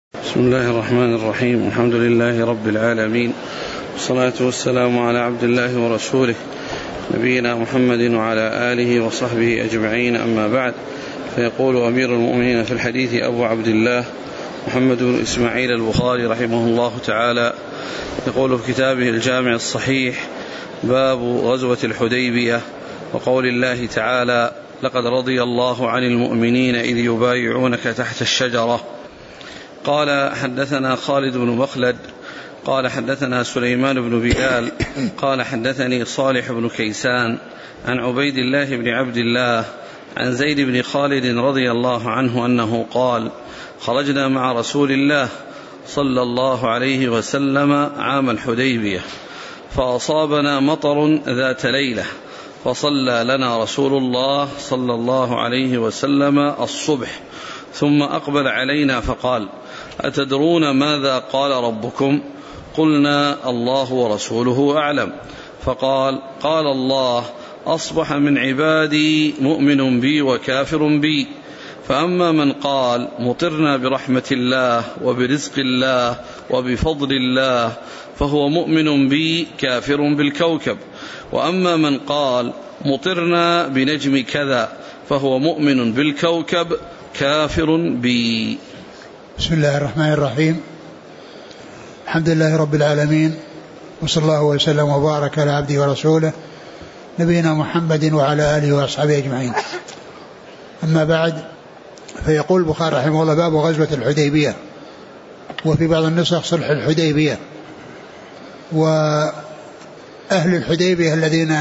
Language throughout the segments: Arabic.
بسم الله الرحمن الرحيم. الحمد لله رب العالمين، والصلاة والسلام على عبد الله ورسوله نبينا محمد وعلى آله وصحبه أجمعين، أما بعد. فيقول أمير المؤمنين في الحديث أبو عبد الله محمد بن إسماعيل البخاري رحمه الله تعالى، يقول في كتابه الجامع الصحيح: باب غزوة الحديبية وقول الله تعالى: لقد رضي الله عن المؤمنين إذ يبايعونك تحت الشجرة. قال: حدثنا خالد بن مخلد قال حدثنا سليمان بن بلال قال حدثني صالح بن كيسان عن عبيد الله بن عبد الله عن زيد بن خالد رضي الله عنه أنه قال: خرجنا مع رسول الله صلى الله عليه وسلم عام الحديبية، فأصابنا مطر ذات ليلة، فصلى لنا رسول الله صلى الله عليه وسلم الصبح، ثم أقبل علينا فقال: أتدرون ماذا قال ربكم؟ قلنا: الله ورسوله أعلم. فقال: قال الله: أصبح من عبادي مؤمن بي وكافر بي، فأما من قال مطرنا برحمة الله وبرزق الله وبفضل الله فهو مؤمن بي كافر بالكوكب، وأما من قال مطرنا بنجم كذا فهو مؤمن بالكوكب كافر بي. بسم الله الرحمن الرحيم. الحمد لله رب العالمين، وصلى الله وسلم وبارك على عبده ورسوله نبينا محمد وعلى آله وأصحابه أجمعين، أما بعد. فيقول البخاري رحمه الله: باب غزوة الحديبية، وفي بعض النسخ صلح الحديبية. وأهل الحديبية الذين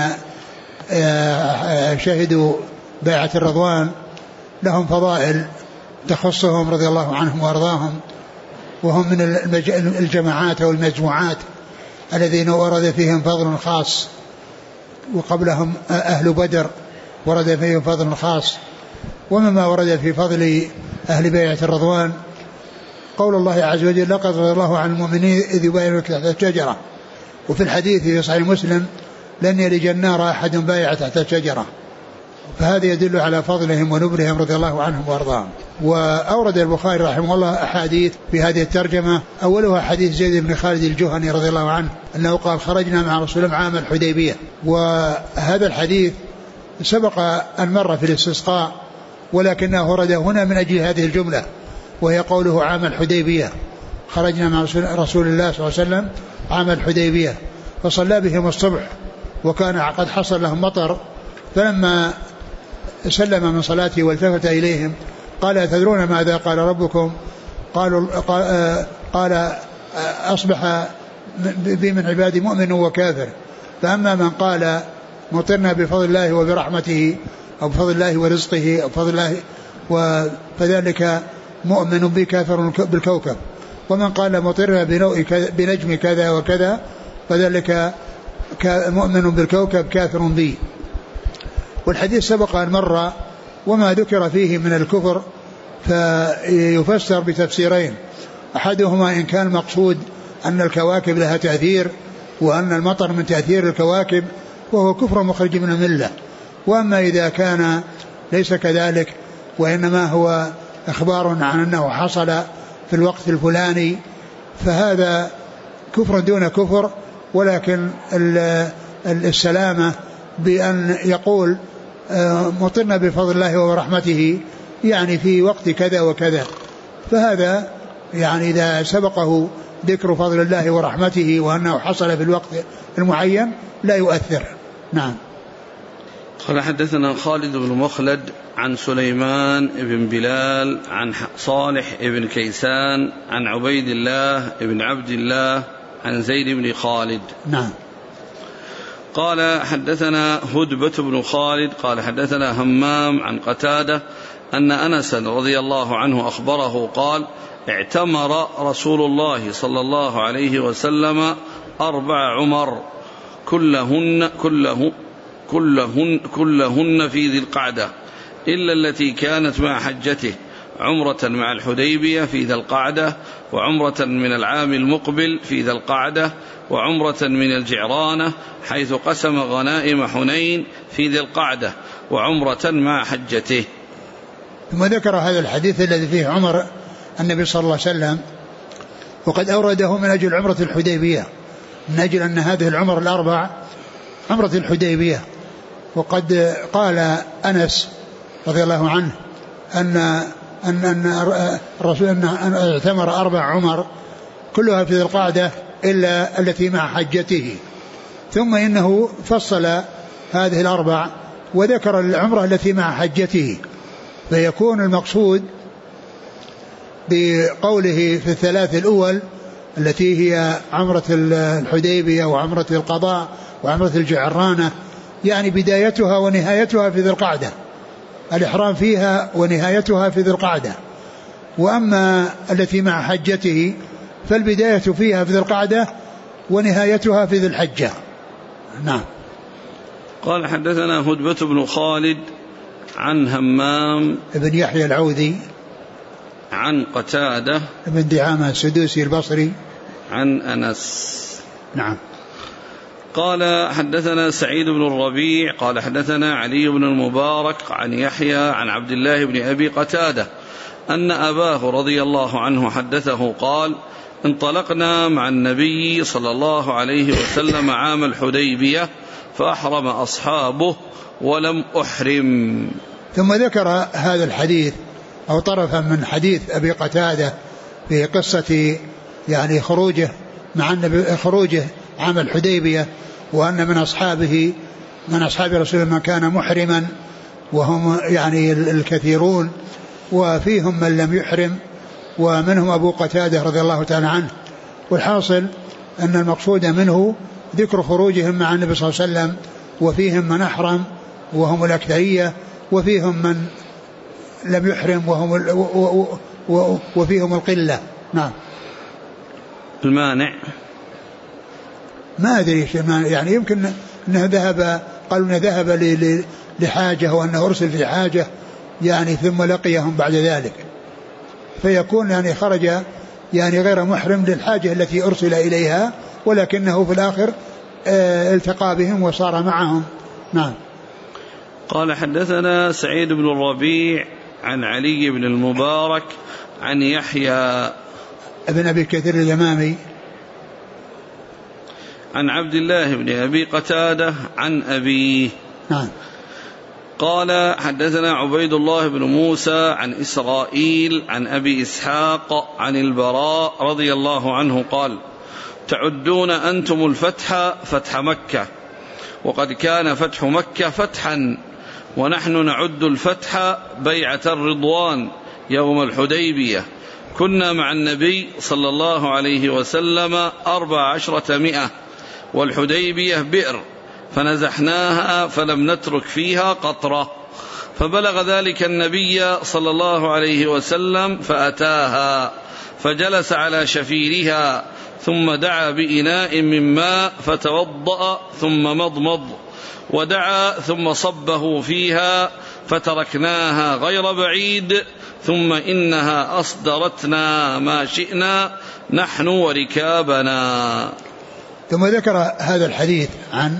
شهدوا بيعة الرضوان لهم فضائل تخصهم رضي الله عنهم وأرضاهم، وهم من الجماعات أو المجموعات الذين ورد فيهم فضل خاص، وقبلهم أهل بدر ورد فيهم فضل خاص. ومما ورد في فضل أهل بيعة الرضوان قول الله عز وجل: لقد رضي الله عن المؤمنين إذ يبايعونك تحت الشجرة. وفي الحديث في صحيح مسلم: لن يلج النار أحد بايع تحت الشجرة. فهذا يدل على فضلهم ونبلهم رضي الله عنهم وارضاهم. وأورد البخاري رحمه الله أحاديث في هذه الترجمة، أولها حديث زيد بن خالد الجهني رضي الله عنه أنه قال: خرجنا مع رسول الله عام الحديبية. وهذا الحديث سبق أن مر في الاستسقاء، ولكنه ورد هنا من أجل هذه الجملة، وهي قوله عام الحديبية. خرجنا مع رسول الله صلى الله عليه وسلم عام الحديبية، فصلى بهم الصبح، وكان قد حصل لهم مطر. فلما سلم من صلاته والتفت إليهم قال: أتدرون ماذا قال ربكم؟ قال: أصبح بي من عبادي مؤمن وكافر، فأما من قال مطرنا بفضل الله وبرحمته أو بفضل الله ورزقه أو بفضل الله فذلك مؤمن بي كافر بالكوكب، ومن قال مطرنا بنجم كذا وكذا فذلك مؤمن بالكوكب كافر بي. والحديث سبق أن مر، وما ذكر فيه من الكفر فيفسر بتفسيرين: أحدهما إن كان مقصود أن الكواكب لها تأثير وأن المطر من تأثير الكواكب وهو كفر مخرج من الملة، وأما إذا كان ليس كذلك وإنما هو إخبار عن أنه حصل في الوقت الفلاني فهذا كفر دون كفر، ولكن السلامة بأن يقول مطرنا بفضل الله ورحمته يعني في وقت كذا وكذا، فهذا يعني إذا سبقه ذكر فضل الله ورحمته وأنه حصل في الوقت المعين لا يؤثر. نعم. قال: حدثنا خالد بن مخلد عن سليمان بن بلال عن صالح بن كيسان عن عبيد الله بن عبد الله عن زيد بن خالد. نعم. قال: حدثنا هدبة بن خالد قال حدثنا همام عن قتادة أن أنس رضي الله عنه أخبره قال: اعتمر رسول الله صلى الله عليه وسلم 4 عمر كلهن في ذي القعدة إلا التي كانت مع حجته، عمرة مع الحديبية في ذي القعدة، وعمرة من العام المقبل في ذي القعدة، وعمرة من الجعرانة حيث قسم غنائم حنين في ذي القعدة، وعمرة مع حجته. ثم ذكر هذا الحديث الذي فيه عمر النبي صلى الله عليه وسلم وقد أورده من أجل عمرة الحديبية، من أجل أن هذه العمر الأربع عمرة الحديبية. وقد قال أنس رضي الله عنه أن الرسول أن اعتمر 4 عمر كلها في ذي القعدة إلا التي مع حجته، ثم إنه فصل هذه 4 وذكر العمرة التي مع حجته، فيكون المقصود بقوله في 3 الأول التي هي عمرة الحديبية وعمرة القضاء وعمرة الجعرانة، يعني بدايتها ونهايتها في ذي القعدة، الإحرام فيها ونهايتها في ذي القعدة. وأما التي مع حجته فالبداية فيها في ذي القعدة ونهايتها في ذي الحجة. نعم. قال حدثنا هدبة بن خالد عن همام ابن يحيى العوذي عن قتادة ابن دعامة السدوسي البصري عن أنس. نعم. قال حدثنا سعيد بن الربيع قال حدثنا علي بن المبارك عن يحيى عن عبد الله بن أبي قتادة أن أباه رضي الله عنه حدثه قال انطلقنا مع النبي صلى الله عليه وسلم عام الحديبية فأحرم أصحابه ولم أحرم. ثم ذكر هذا الحديث أو طرفا من حديث أبي قتادة في قصة يعني خروجه مع النبي، خروجه عام الحديبية، وأن من أصحاب رسول الله من كان محرما وهم يعني الكثيرون، وفيهم من لم يحرم ومنهم أبو قتادة رضي الله تعالى عنه. والحاصل أن المقصود منه ذكر خروجهم مع النبي صلى الله عليه وسلم، وفيهم من أحرم وهم الأكثرية، وفيهم من لم يحرم وفيهم القلة. نعم. المانع ما أدري يعني يمكن أنه ذهب، قالوا أنه ذهب لحاجة وأنه أرسل في حاجة يعني ثم لقيهم بعد ذلك، فيكون يعني خرج يعني غير محرم للحاجة التي أرسل إليها، ولكنه في الآخر التقى بهم وصار معهم. نعم. قال حدثنا سعيد بن الربيع عن علي بن المبارك عن يحيى ابن أبي كثير اليمامي عن عبد الله بن أبي قتادة عن أبيه. نعم. قال حدثنا عبيد الله بن موسى عن إسرائيل عن أبي إسحاق عن البراء رضي الله عنه قال تعدون أنتم الفتح فتح مكة، وقد كان فتح مكة فتحا، ونحن نعد الفتح بيعة الرضوان يوم الحديبية، كنا مع النبي صلى الله عليه وسلم 1400، والحديبية بئر فنزحناها فلم نترك فيها قطرة، فبلغ ذلك النبي صلى الله عليه وسلم فأتاها فجلس على شفيرها ثم دعا بإناء من ماء فتوضأ ثم مضمض ودعا ثم صبه فيها فتركناها غير بعيد، ثم إنها أصدرتنا ما شئنا نحن وركابنا. ثم ذكر هذا الحديث عن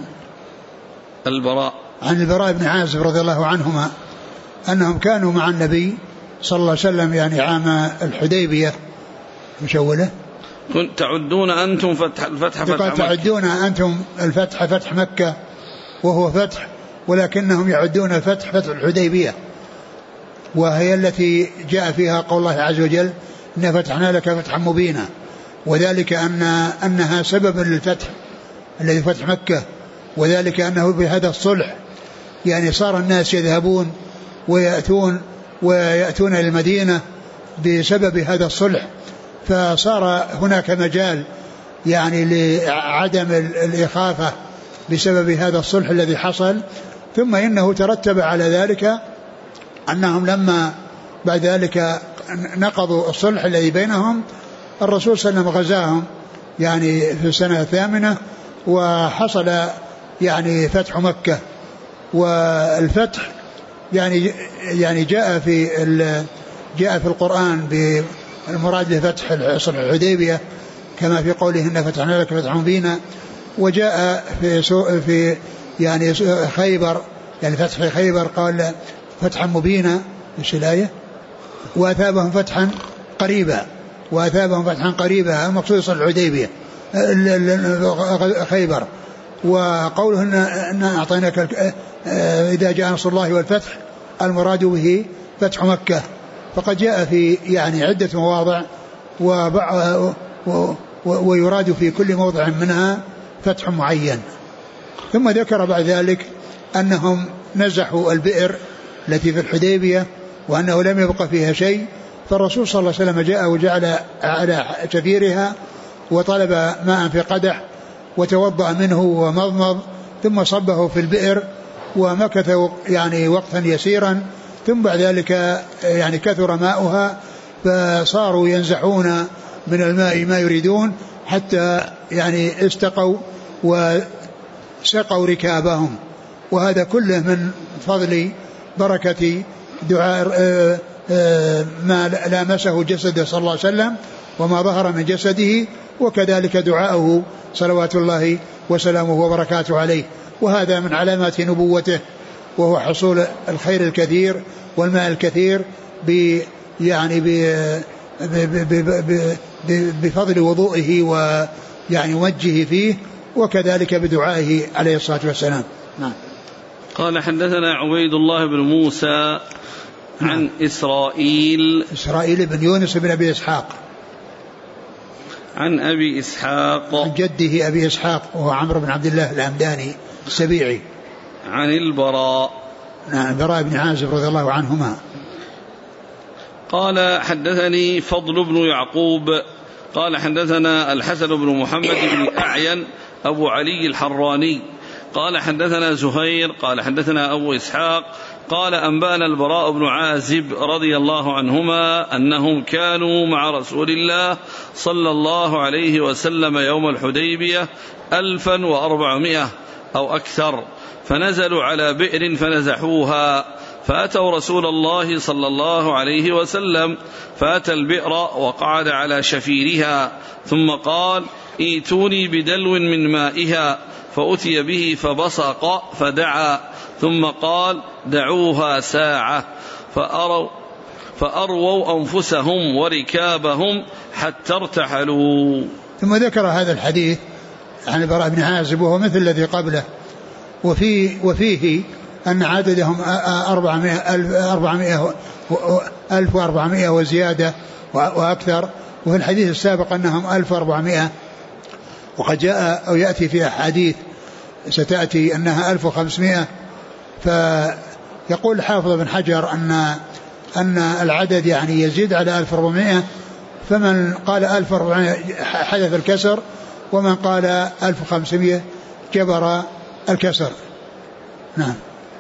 البراء بن عازب رضي الله عنهما أنهم كانوا مع النبي صلى الله عليه وسلم يعني عام الحديبية. مشوله تعدون أنتم الفتح فتح تعدون أنتم الفتح فتح مكة وهو فتح، ولكنهم يعدون الفتح فتح الحديبية، وهي التي جاء فيها قول الله عز وجل إن فتحنا لك فتحا مبينا، وذلك أنها سبب للفتح الذي فتح مكة، وذلك أنه بهذا الصلح يعني صار الناس يذهبون ويأتون إلى المدينة بسبب هذا الصلح، فصار هناك مجال يعني لعدم الإخافة بسبب هذا الصلح الذي حصل. ثم إنه ترتب على ذلك أنهم لما بعد ذلك نقضوا الصلح الذي بينهم، الرسول صلى الله عليه وسلم غزاهم يعني في السنة 8، وحصل يعني فتح مكة. والفتح يعني جاء في القرآن بالمراد بفتح صلح الحديبية كما في قوله إن فتحنا لك فتحا مبينا، وجاء في يعني خيبر يعني فتح خيبر قال فتحا مبينا، ايش الآية؟ وأثابهم فتحا قريبا، وأثابهم فتحا قريبا، المقصود صلح الحديبية خيبر. وقوله إن أعطيناك إذا جاء نصر الله والفتح المراد به فتح مكة، فقد جاء في يعني عدة مواضع ويراد في كل موضع منها فتح معين. ثم ذكر بعد ذلك أنهم نزحوا البئر التي في الحديبية وأنه لم يبقى فيها شيء، فالرسول صلى الله عليه وسلم جاء وجعل على شفيرها وطلب ماء في قدح وتوضأ منه ومضمض ثم صبه في البئر ومكث يعني وقتا يسيرا، ثم بعد ذلك يعني كثر ماؤها فصاروا ينزحون من الماء ما يريدون حتى يعني استقوا وسقوا ركابهم. وهذا كله من فضل بركة دعاء ما لامسه جسده صلى الله عليه وسلم وما ظهر من جسده، وكذلك دعاءه صلوات الله وسلامه وبركاته عليه. وهذا من علامات نبوته، وهو حصول الخير الكثير والماء الكثير يعني بفضل وضوئه ويعني وجهه فيه، وكذلك بدعائه عليه الصلاة والسلام. نعم. قال حدثنا عبيد الله بن موسى عن إسرائيل بن يونس بن أبي إسحاق عن أبي إسحاق عن جده أبي إسحاق وهو عمرو بن عبد الله الهمداني السبيعي عن البراء بن عازب رضي الله عنهما قال حدثني فضل بن يعقوب قال حدثنا الحسن بن محمد بن أعين أبو علي الحراني قال حدثنا زهير قال حدثنا أبو إسحاق قال أنبأنا البراء بن عازب رضي الله عنهما أنهم كانوا مع رسول الله صلى الله عليه وسلم يوم الحديبية 1400 أو أكثر، فنزلوا على بئر فنزحوها، فأتوا رسول الله صلى الله عليه وسلم فأتى البئر وقعد على شفيرها، ثم قال ائتوني بدلو من مائها، فأتي به فبصق فدعا، ثم قال دعوها ساعة، فأرووا أنفسهم وركابهم حتى ارتحلوا. ثم ذكر هذا الحديث عن البراء بن عازب وهو مثل الذي قبله، وفيه أن عددهم 1400 وزيادة وأكثر، وفي الحديث السابق أنهم 1400، وقد جاء أو يأتي في أحاديث ستأتي أنها 1500. فيقول حافظ بن حجر أن العدد يعني يزيد على 1400، فمن قال 1400 حدث الكسر، ومن قال 1500 جبر الكسر. نعم.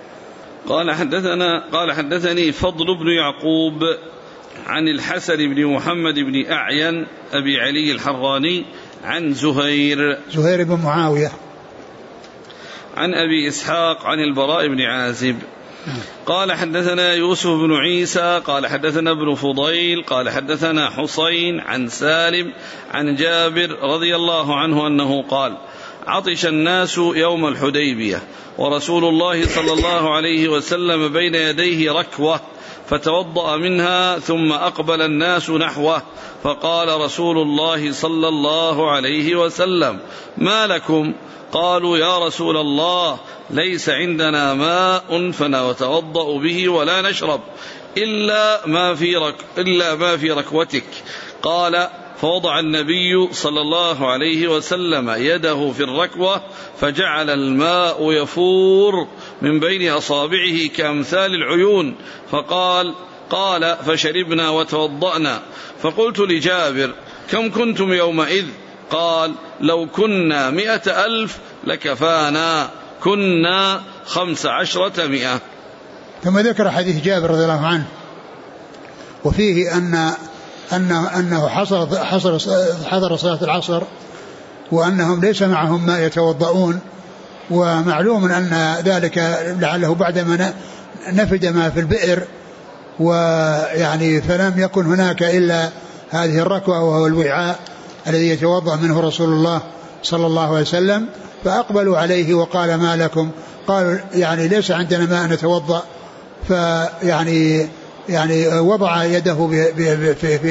قال حدثني فضل بن يعقوب عن الحسن بن محمد بن أعين أبي علي الحراني عن زهير بن معاوية عن أبي إسحاق عن البراء بن عازب قال حدثنا يوسف بن عيسى قال حدثنا ابن فضيل قال حدثنا حسين عن سالم عن جابر رضي الله عنه أنه قال عطش الناس يوم الحديبية ورسول الله صلى الله عليه وسلم بين يديه ركوة، فتوضأ منها ثم أقبل الناس نحوه، فقال رسول الله صلى الله عليه وسلم ما لكم؟ قالوا يا رسول الله ليس عندنا ماء فنتوضأ به ولا نشرب إلا ما في ركوتك. قال فوضع النبي صلى الله عليه وسلم يده في الركوة فجعل الماء يفور من بين أصابعه كأمثال العيون، قال فشربنا وتوضأنا. فقلت لجابر كم كنتم يومئذ؟ قال لو كنا 100,000 لكفانا، كنا 15,000. ثم ذكر حديث جابر رضي الله عنه وفيه أنه حضر صلاة العصر وأنهم ليس معهم ما يتوضؤون، ومعلوم أن ذلك لعله بعدما نفد ما في البئر، ويعني فلم يكن هناك إلا هذه الركوة وهو الوعاء الذي يتوضأ منه رسول الله صلى الله عليه وسلم. فأقبلوا عليه وقال ما لكم؟ قالوا يعني ليس عندنا ماء نتوضأ. فيعني وضع يده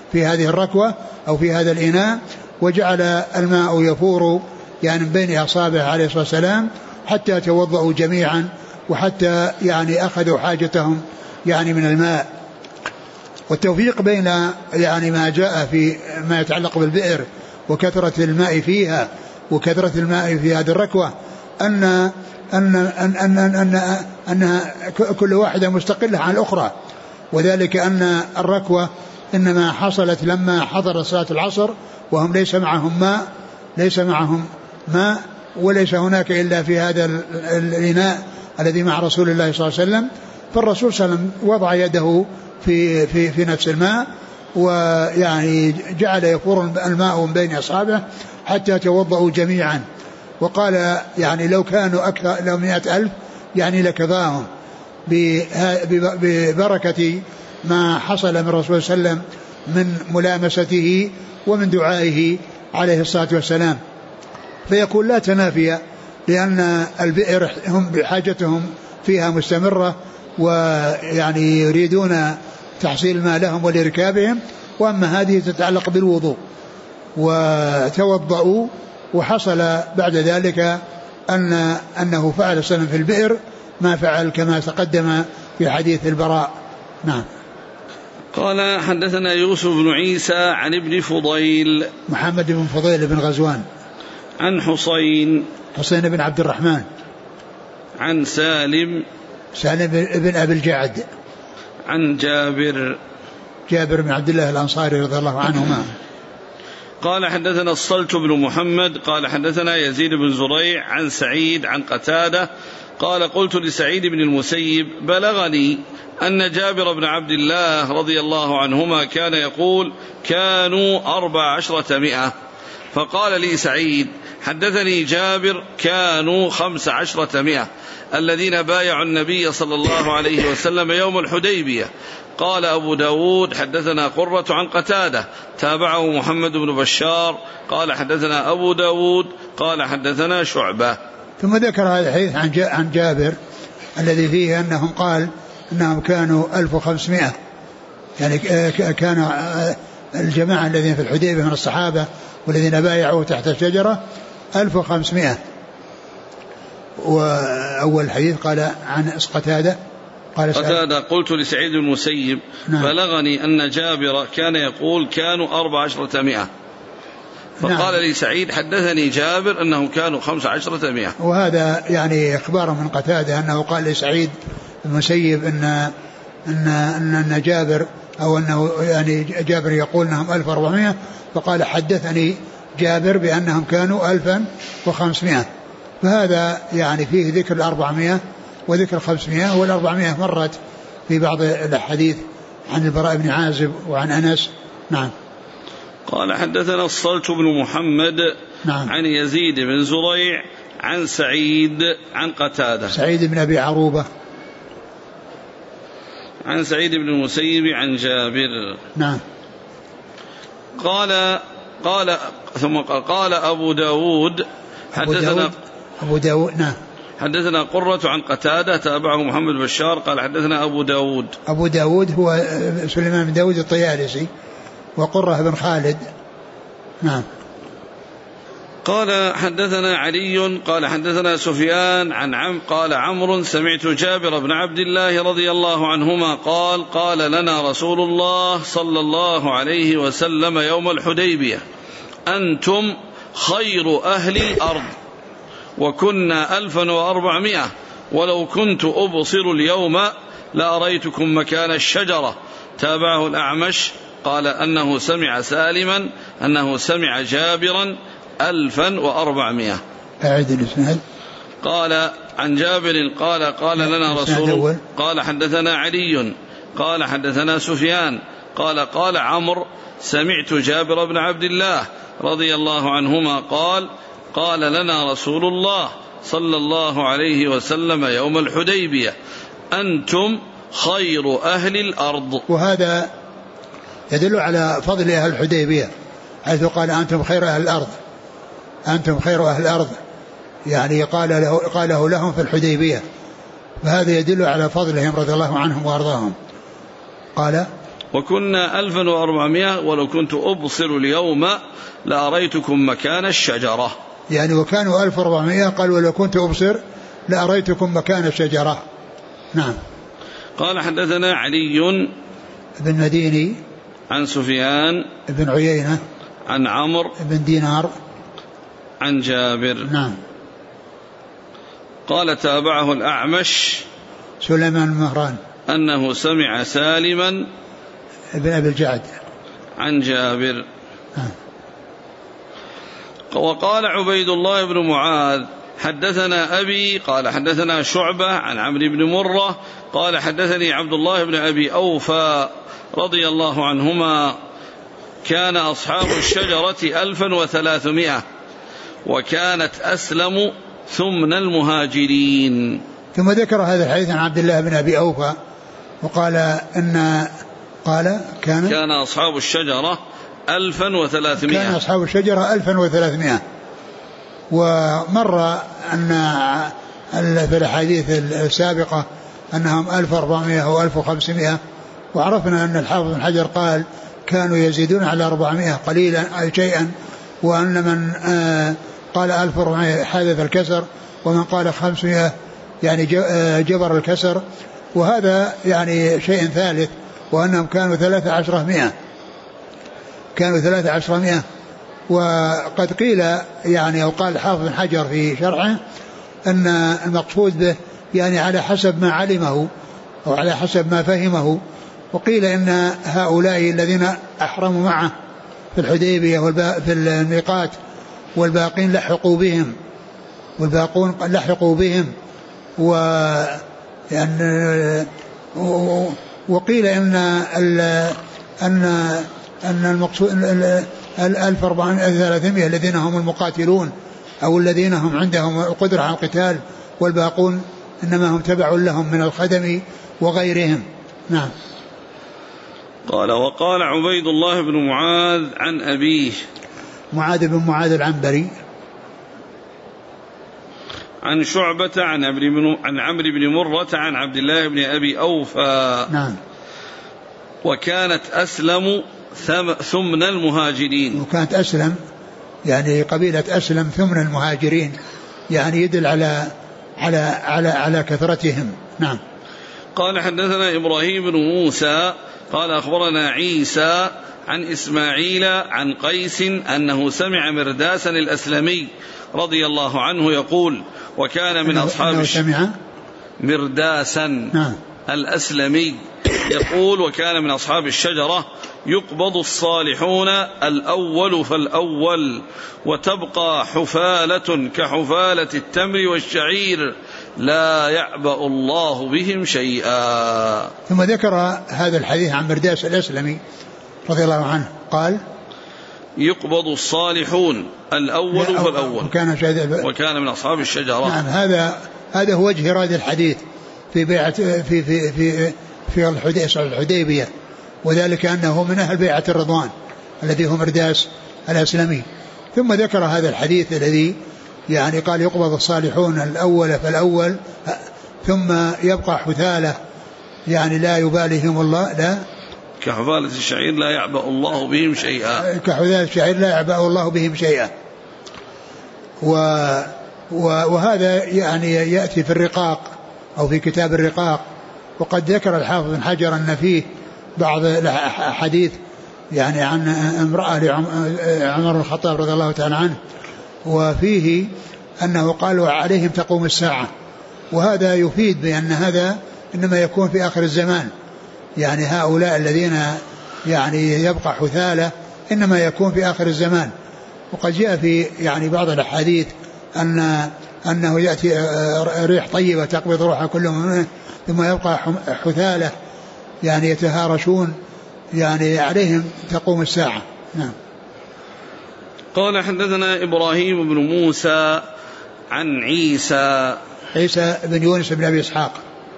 في هذه الركوة أو في هذا الإناء، وجعل الماء يفور يعني من بين أصابعه عليه الصلاة والسلام حتى توضأوا جميعا، وحتى يعني أخذوا حاجتهم يعني من الماء. والتوفيق بين يعني ما جاء في ما يتعلق بالبئر وكثرة الماء فيها وكثرة الماء في هذه الركوة أن كل واحدة مستقلة عن الأخرى، وذلك أن الركوة إنما حصلت لما حضر صلاة العصر وهم ليس معهم ماء وليس هناك إلا في هذا الإناء الذي مع رسول الله صلى الله عليه وسلم. فالرسول صلى الله عليه وسلم وضع يده في نفس الماء، ويعني جعل يفور الماء من بين أصابعه حتى توضأوا جميعا. وقال يعني لو كانوا أكثر لو 100,000 يعني لكفاهم ببركة ما حصل من رسول صلى الله عليه وسلم من ملامسته ومن دعائه عليه الصلاة والسلام. فيكون لا تنافي، لأن البئر هم بحاجتهم فيها مستمرة، ويعني يريدون تحصيل الماء لهم ولركابهم، وأما هذه تتعلق بالوضوء. وتوضأوا، وحصل بعد ذلك أنه فعل سلم في البئر ما فعل كما تقدم في حديث البراء. نعم. قال حدثنا يوسف بن عيسى عن ابن فضيل محمد بن فضيل بن غزوان عن حسين بن عبد الرحمن عن سالم بن أبي الجعد عن جابر بن عبد الله الأنصاري رضي الله عنهما قال حدثنا الصلت بن محمد قال حدثنا يزيد بن زريع عن سعيد عن قتادة قال قلت لسعيد بن المسيب بلغني أن جابر بن عبد الله رضي الله عنهما كان يقول كانوا 1400. فقال لي سعيد حدثني جابر كانوا 1500 الذين بايعوا النبي صلى الله عليه وسلم يوم الحديبية. قال أبو داود حدثنا قرة عن قتادة تابعه محمد بن بشار قال حدثنا أبو داود قال حدثنا شعبة. ثم ذكر هذا الحديث عن جابر الذي فيه أنهم قال أنهم كانوا 1500، يعني كان الجماعة الذين في الحديبية من الصحابة والذين بايعوا تحت الشجرة 1500. وأول حديث قال عن قتادة قتادة قلت لسعيد بن المسيب نعم. بلغني أن جابر كان يقول كانوا 1400. فقال نعم. لي سعيد حدثني جابر أنه كانوا 1500. وهذا يعني إخبار من قتادة أنه قال لسعيد المسيب أن جابر أو أنه يعني جابر يقول أنهم 1400، فقال حدثني جابر بأنهم كانوا 1500. فهذا يعني فيه ذكر 400 وذكر 500، وال400 مرت في بعض الحديث عن البراء بن عازب وعن أنس. نعم. قال حدثنا الصلت بن محمد نعم. عن يزيد بن زريع عن سعيد عن قتادة سعيد بن أبي عروبة عن سعيد بن المسيب عن جابر. نعم. قال أبو داود حدثنا أبو داود نعم حدثنا قرة عن قتادة تابعه محمد بشار قال حدثنا أبو داود هو سليمان بن داود الطيالسي، وقرة بن خالد. نعم. قال حدثنا علي قال حدثنا سفيان عن قال عمرو سمعت جابر بن عبد الله رضي الله عنهما قال لنا رسول الله صلى الله عليه وسلم يوم الحديبية أنتم خير أهل الأرض وكنا 1400 ولو كنت أبصر اليوم لأريتكم مكان الشجرة. تابعه الأعمش قال أنه سمع سالما أنه سمع جابرا 1400. أعد الإسناد. قال عن جابر قال لنا رسول قال حدثنا علي قال حدثنا سفيان قال عمرو سمعت جابر بن عبد الله رضي الله عنهما قال لنا رسول الله صلى الله عليه وسلم يوم الحديبية أنتم خير أهل الأرض. وهذا يدل على فضل أهل الحديبية حيث قال أنتم خير أهل الأرض، أنتم خير أهل الأرض، يعني قاله لهم في الحديبية، فهذا يدل على فضلهم رضي الله عنهم وأرضاهم. وكنا 1400 ولو كنت أبصر اليوم لأريتكم مكان الشجرة. يعني وكانوا 1400 قال ولو كنت أبصر لأريتكم مكان الشجرة. نعم. قال حدثنا علي بن مديني عن سفيان بن عيينة عن عمرو بن دينار عن جابر. نعم. قال تابعه الأعمش سليمان المهران أنه سمع سالما ابن أبي الجعد عن جابر. وقال عبيد الله بن معاذ حدثنا أبي قال حدثنا شعبة عن عمرو بن مرة قال حدثني عبد الله بن أبي أوفى رضي الله عنهما كان أصحاب الشجرة 1300 وكانت أسلم ثمن المهاجرين. ثم ذكر هذا الحديث عن عبد الله بن أبي أوفى وقال إن قال كان أصحاب الشجرة 1300 كان أصحاب الشجرة 1300. ومر أن في الحديث السابقة أنهم 1400 أو 1500 وعرفنا أن الحافظ بن حجر قال كانوا يزيدون على 400 قليلا أي شيئا وأن من قال 1400 حدث الكسر ومن قال 500 يعني جبر الكسر وهذا يعني شيء ثالث وأنهم كانوا 1300 وقد قيل يعني أو قال الحافظ بن حجر في شرحه أن المقصود به يعني على حسب ما علمه أو على حسب ما فهمه. وقيل إن هؤلاء الذين أحرموا معه في الحديبية في الميقات والباقين لحقوا بهم وقيل أن المقصود 1400 الذين هم المقاتلون أو الذين هم عندهم القدرة على القتال والباقون إنما هم تبع لهم من الخدم وغيرهم. نعم. قال وقال عبيد الله بن معاذ عن أبيه معاذ بن معاذ العنبري عن شعبة عن عمرو بن مرة عن عبد الله بن أبي أوفى. نعم. وكانت أسلم ثمن المهاجرين. وكانت أسلم يعني قبيلة أسلم ثمن المهاجرين يعني يدل على كثرتهم. نعم. قال حدثنا إبراهيم بن موسى قال أخبرنا عيسى عن إسماعيل عن قيس أنه سمع مرداسا الأسلمي رضي الله عنه يقول وكان من أصحاب مرداسا نعم. الأسلمي يقول وكان من أصحاب الشجرة يقبض الصالحون الأول فالأول وتبقى حفالة كحفالة التمر والشعير لا يعبأ الله بهم شيئا. ثم ذكر هذا الحديث عن مرداس الأسلمي رضي الله عنه قال يقبض الصالحون الأول فالأول وكان من أصحاب الشجرة. نعم. هذا هو وجه إرادة الحديث في بيعة في الحديبية وذلك أنه من أهل بيعة الرضوان الذي هو مرداس الأسلمي. ثم ذكر هذا الحديث الذي يعني قال يقبض الصالحون الأول فالأول ثم يبقى حثالة يعني لا يباليهم الله لا كحفالة الشعير لا يعبأ الله بهم شيئا. كحفالة الشعير لا يعبأ الله بهم شيئا. وهذا يعني يأتي في الرقاق أو في كتاب الرقاق. وقد ذكر الحافظ بن حجر أن فيه بعض الحديث يعني عن امرأة عمر بن الخطاب رضي الله تعالى عنه وفيه أنه قال وعليهم تقوم الساعة. وهذا يفيد بأن هذا إنما يكون في آخر الزمان يعني هؤلاء الذين يعني يبقى حثالة إنما يكون في آخر الزمان. وقد جاء في يعني بعض الأحاديث أنه يأتي ريح طيبة تقبض روح كل مؤمن ثم يبقى حثالة يعني يتهارشون يعني عليهم تقوم الساعة. نعم. قال حدثنا إبراهيم بن موسى عن عيسى بن يونس بن أبي إسحاق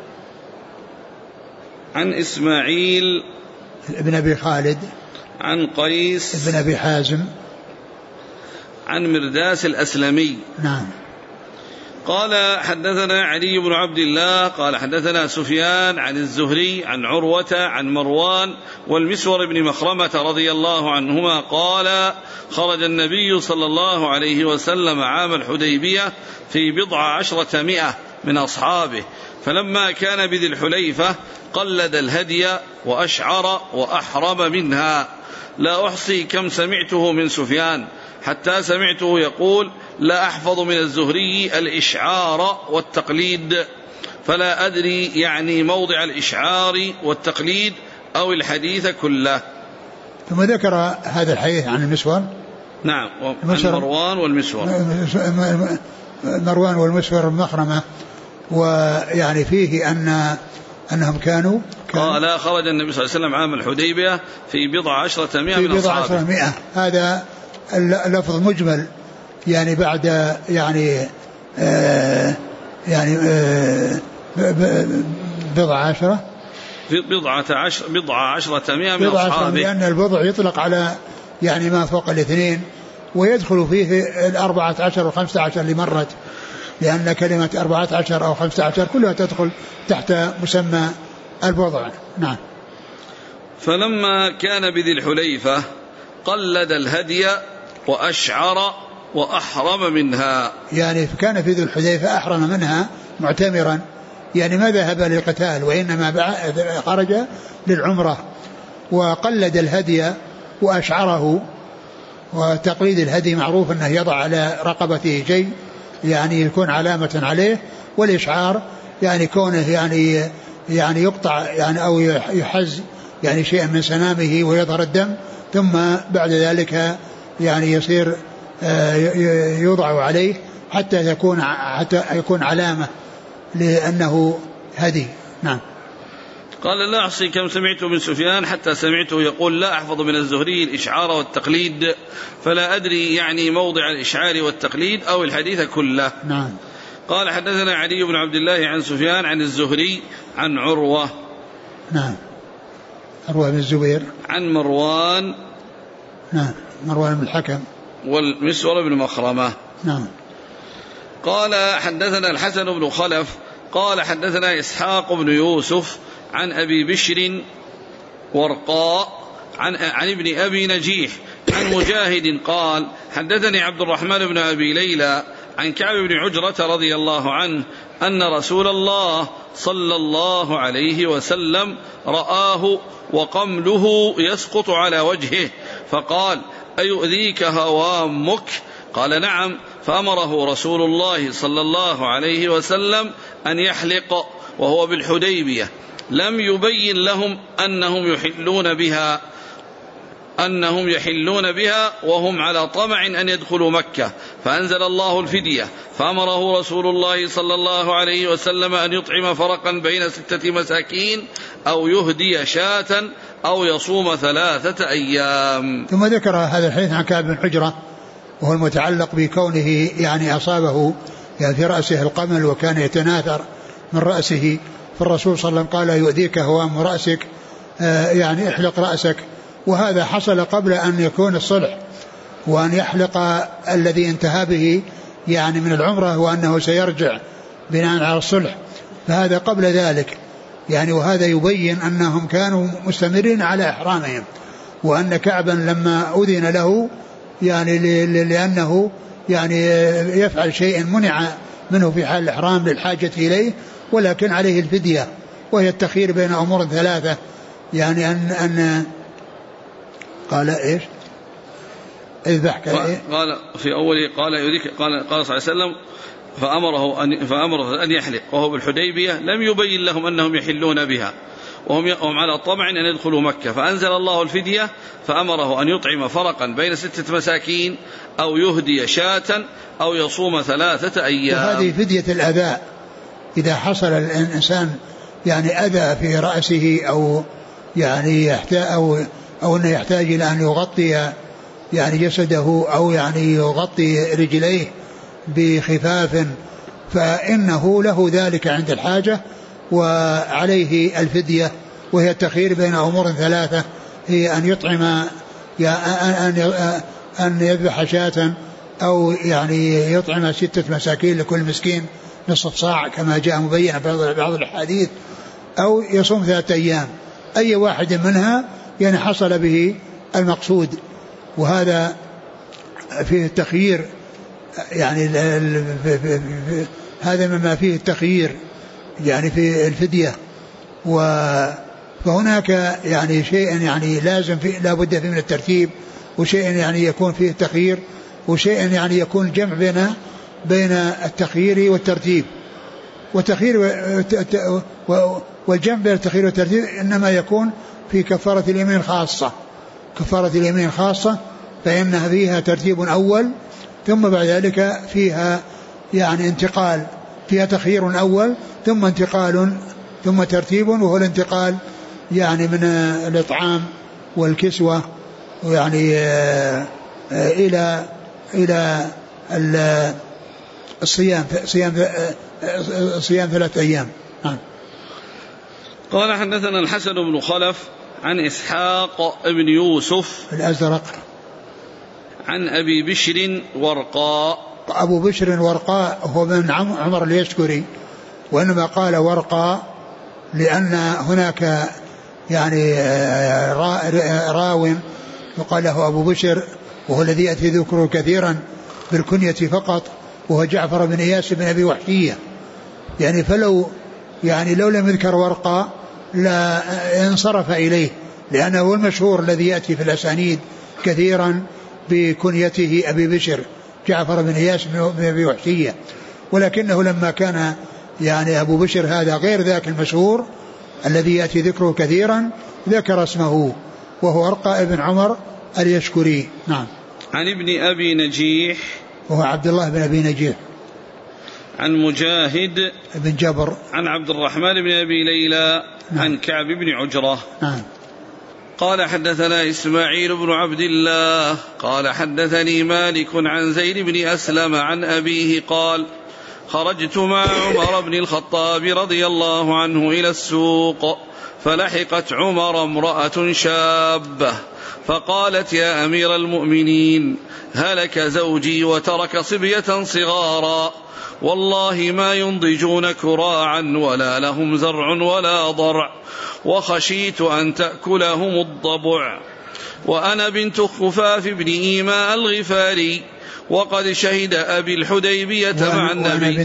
عن إسماعيل بن أبي خالد عن قيس بن أبي حازم عن مرداس الأسلمي. نعم. قال حدثنا علي بن عبد الله قال حدثنا سفيان عن الزهري عن عروة عن مروان والمسور بن مخرمة رضي الله عنهما قال خرج النبي صلى الله عليه وسلم عام الحديبية في 100 من أصحابه، فلما كان بذي الحليفة قلد الهدي وأشعر وأحرم منها. لا أحصي كم سمعته من سفيان حتى سمعته يقول لا أحفظ من الزهري الإشعار والتقليد، فلا أدري يعني موضع الإشعار والتقليد أو الحديث كله. ثم ذكر هذا الحديث عن المسور. نعم، عن مروان والمسور. مروان والمسور المخرمة، ويعني فيه أنهم كانوا قال خرج النبي صلى الله عليه وسلم عام الحديبية في 100 من أصحابه. هذا اللفظ مجمل، يعني بعد يعني بضع عشرة مئة من أصحابه، لأن البضع يطلق على يعني ما فوق الاثنين، ويدخل فيه 14 و15 لمرت، لأن كلمة 14 أو 15 كلها تدخل تحت مسمى البضع. نعم. فلما كان بذي الحليفة قلد الهدي وأشعر وأحرم منها، يعني كان في ذي الحليفة أحرم منها معتمرا، يعني ما ذهب للقتال وإنما خرج للعمرة، وقلد الهدي وأشعره. وتقليد الهدي معروف أنه يضع على رقبته شيء يعني يكون علامة عليه، والإشعار يعني كونه يعني يقطع يعني أو يحز يعني شيئا من سنامه ويظهر الدم، ثم بعد ذلك يعني يصير يوضع عليه حتى يكون علامة لأنه هدي. نعم. قال لا أحصي كم سمعت من سفيان حتى سمعته يقول لا أحفظ من الزهري الإشعار والتقليد، فلا أدري يعني موضع الإشعار والتقليد أو الحديث كله. نعم. قال حدثنا علي بن عبد الله عن سفيان عن الزهري عن عروة. نعم. عروة بن الزبير عن مروان. نعم. مروان بن الحكم والمسور بن مخرمة. نعم. قال حدثنا الحسن بن خلف قال حدثنا إسحاق بن يوسف عن أبي بشر ورقاء عن ابن أبي نجيح عن مجاهد قال حدثني عبد الرحمن بن أبي ليلى عن كعب بن عجرة رضي الله عنه أن رسول الله صلى الله عليه وسلم رآه وقمله يسقط على وجهه، فقال أيؤذيك هوامك؟ قال نعم، فأمره رسول الله صلى الله عليه وسلم أن يحلق وهو بالحديبية، لم يبين لهم أنهم يحلون بها وهم على طمع أن يدخلوا مكة، فأنزل الله الفدية، فأمره رسول الله صلى الله عليه وسلم أن يطعم فرقا بين 6 مساكين أو يهدي شاة أو يصوم 3 أيام. ثم ذكر هذا الحديث عن كعب بن حجرة، وهو المتعلق بكونه يعني أصابه يعني في رأسه القمل وكان يتناثر من رأسه، فالرسول صلى الله عليه وسلم قال يؤذيك هوام رأسك، يعني احلق رأسك. وهذا حصل قبل أن يكون الصلح، وأن يحلق الذي انتهى به يعني من العمرة، وأنه سيرجع بناء على الصلح، فهذا قبل ذلك يعني. وهذا يبين أنهم كانوا مستمرين على إحرامهم، وأن كعبا لما أذن له يعني لأنه يعني يفعل شيء منع منه في حال الإحرام للحاجة إليه، ولكن عليه الفدية، وهي التخيير بين أمور 3، يعني أن قال إيش اذبح قال في أوله قال يريك قال صلى الله عليه وسلم فأمره أن يحلق وهو بالحديبية، لم يبين لهم أنهم يحلون بها وهم على طمع أن يدخلوا مكة، فأنزل الله الفدية، فأمره أن يطعم فرقا بين 6 مساكين أو يهدي شاة أو يصوم 3 أيام. وهذه فدية الأذى، إذا حصل الإنسان يعني أذى في رأسه أو يعني أو أنه يحتاج إلى أن يغطي يعني جسده أو يعني يغطي رجليه بخفاف، فإنه له ذلك عند الحاجة، وعليه الفدية، وهي التخيير بين أمور 3، هي أن يطعم أن يذبح شاة أو يعني يطعم 6 مساكين لكل مسكين نصف صاع كما جاء مبين في بعض الحديث، أو يصوم 3 أيام. أي واحد منها يعني حصل به المقصود. وهذا فيه التخيير، يعني هذا مما فيه التخيير يعني في الفدية. فهناك يعني شيء يعني لازم فيه لا بد فيه من الترتيب، وشيء يعني يكون فيه التخيير، وشيء يعني يكون الجمع بين التخيير والترتيب. والتخيير والجمع بين التخيير والترتيب إنما يكون في كفارة اليمين خاصة. كفارة اليمين خاصة فإنها فيها ترتيب أول، ثم بعد ذلك فيها يعني انتقال، فيها تخيير أول ثم انتقال ثم ترتيب، وهو الانتقال يعني من الإطعام والكسوة يعني إلى الصيام، صيام 3 أيام. قال حدثنا الحسن بن خلف عن إسحاق بن يوسف الأزرق عن أبي بشر ورقاء. أبو بشر ورقاء هو من عمر اليشكري، وإنما قال ورقاء لأن هناك يعني راو يقال له أبو بشر، وهو الذي يأتي ذكره كثيرا بالكنية فقط، وهو جعفر بن إياس بن أبي وحشية. يعني فلو يعني لو لم يذكر ورقاء لا انصرف إليه، لأنه المشهور الذي يأتي في الأسانيد كثيرا بكنيته أبي بشر جعفر بن إياس بن أبي وحشية. ولكنه لما كان يعني أبو بشر هذا غير ذاك المشهور الذي يأتي ذكره كثيرا ذكر اسمه، وهو ورقاء بن عمر اليشكري. نعم. عن ابن أبي نجيح وهو عبد الله بن أبي نجيح. عن مجاهد بن جبر عن عبد الرحمن بن أبي ليلى. نعم. عن كعب بن عجرة. نعم. قال حدثنا إسماعيل بن عبد الله قال حدثني مالك عن زيد بن أسلم عن أبيه قال خرجت مع عمر بن الخطاب رضي الله عنه إلى السوق، فلحقت عمر امرأة شابة فقالت يا أمير المؤمنين هلك زوجي وترك صبية صغارا، والله ما ينضجون كراعا ولا لهم زرع ولا ضرع، وخشيت أن تأكلهم الضبع، وأنا بنت خفاف بن إيماء الغفاري، وقد شهد أبي الحديبية مع النبي.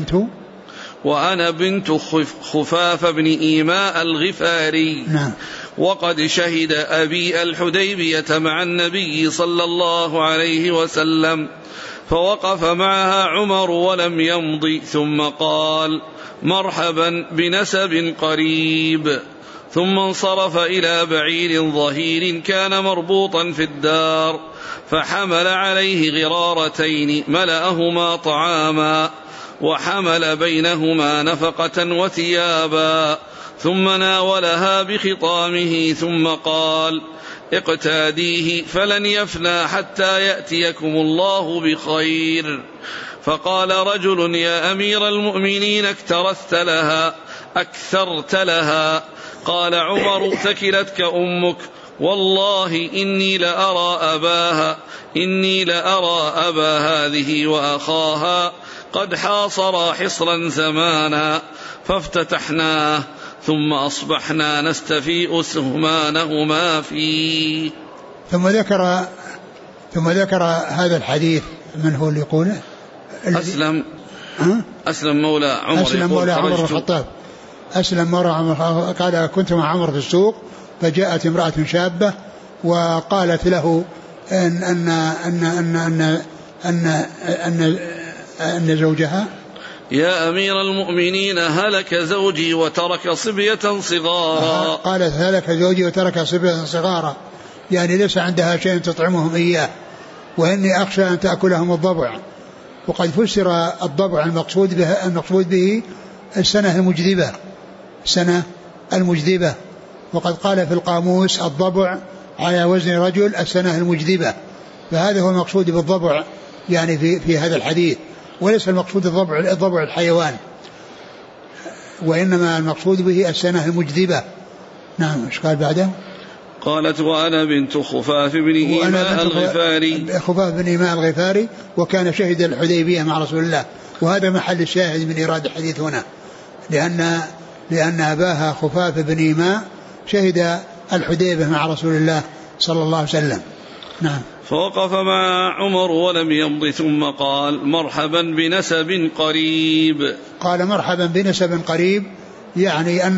وأنا بنت خفاف بن إيماء الغفاري. نعم. وقد شهد أبي الحديبية مع النبي صلى الله عليه وسلم، فوقف معها عمر ولم يمض، ثم قال مرحبا بنسب قريب، ثم انصرف إلى بعير ظهير كان مربوطا في الدار، فحمل عليه غرارتين ملأهما طعاما، وحمل بينهما نفقة وثيابا، ثم ناولها بخطامه ثم قال اقتاديه فلن يفنى حتى يأتيكم الله بخير. فقال رجل يا أمير المؤمنين أكثرت لها. قال عمر ثكلتك أمك، والله إني لأرى أبا هذه وأخاها قد حاصرا حصرا زمانا، فافتتحناه ثم أصبحنا نستفيء سهمانهما فيه. ثم ذكر هذا الحديث. من هو اللي يقوله؟ أسلم مولى عمر الخطاب. أسلم مولى عمر قال كنت مع عمر في السوق، فجاءت امرأة شابة وقالت له أن زوجها يا أمير المؤمنين هلك زوجي وترك صبية صغارا. قالت هلك زوجي وترك صبية صغارا، يعني ليس عندها شيء تطعمهم إياه، وإني أخشى أن تأكلهم الضبع. وقد فسر الضبع المقصود به السنة المجذبة، وقد قال في القاموس الضبع على وزن رجل السنة المجذبة، فهذا هو المقصود بالضبع يعني في هذا الحديث، وليس المقصود الضبع الحيوان، وإنما المقصود به السنة المجذبة. نعم. ايش قال بعده؟ قالت وأنا بنت خفاف بن إيماء الغفاري. خفاف بن إيماء الغفاري، وكان شهد الحديبية مع رسول الله، وهذا محل الشاهد من إيراد الحديث هنا، لأن أباها خفاف بن إيماء شهد الحديبية مع رسول الله صلى الله عليه وسلم. نعم. فوقف مع عمر ولم يمض ثم قال مرحبا بنسب قريب. قال مرحبا بنسب قريب، يعني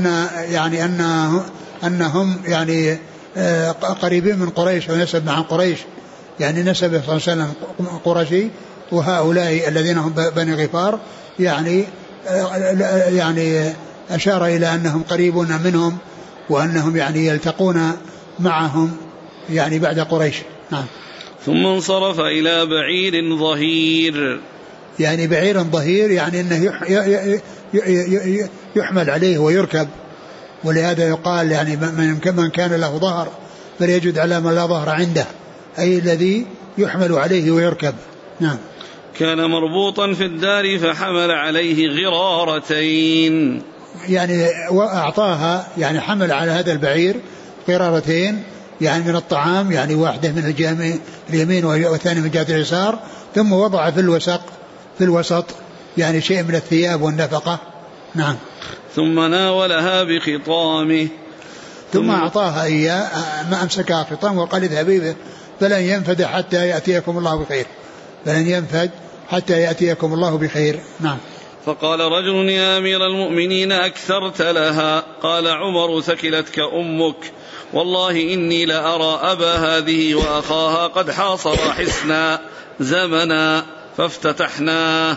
أنهم يعني قريبين من قريش ونسب مع قريش، يعني نسب صلى الله عليه وسلم قرشي، وهؤلاء الذين هم بني غفار يعني أشار إلى أنهم قريبون منهم، وأنهم يعني يلتقون معهم يعني بعد قريش. نعم. ثم انصرف إلى بعير ظهير، يعني بعير ظهير يعني أنه يحمل عليه ويركب، ولهذا يقال يعني من كان له ظهر فليجد على من لا ظهر عنده، أي الذي يحمل عليه ويركب. نعم. كان مربوطا في الدار فحمل عليه غرارتين، يعني وأعطاها يعني حمل على هذا البعير غرارتين يعني من الطعام، يعني واحدة من اليمين والثانية من جهة اليسار، ثم وضع في الوسط يعني شيء من الثياب والنفقة. نعم. ثم ناولها بخطامه، ثم أعطاها إياه ما أمسكها خطام وقال اذهبي به فلن ينفد حتى يأتيكم الله بخير، فلن ينفد حتى يأتيكم الله بخير. نعم. فقال رجل يا أمير المؤمنين أكثرت لها. قال عمر ثكلتك أمك، والله إني لأرى أبا هذه وأخاها قد حاصر حصنا زمنا فافتتحناه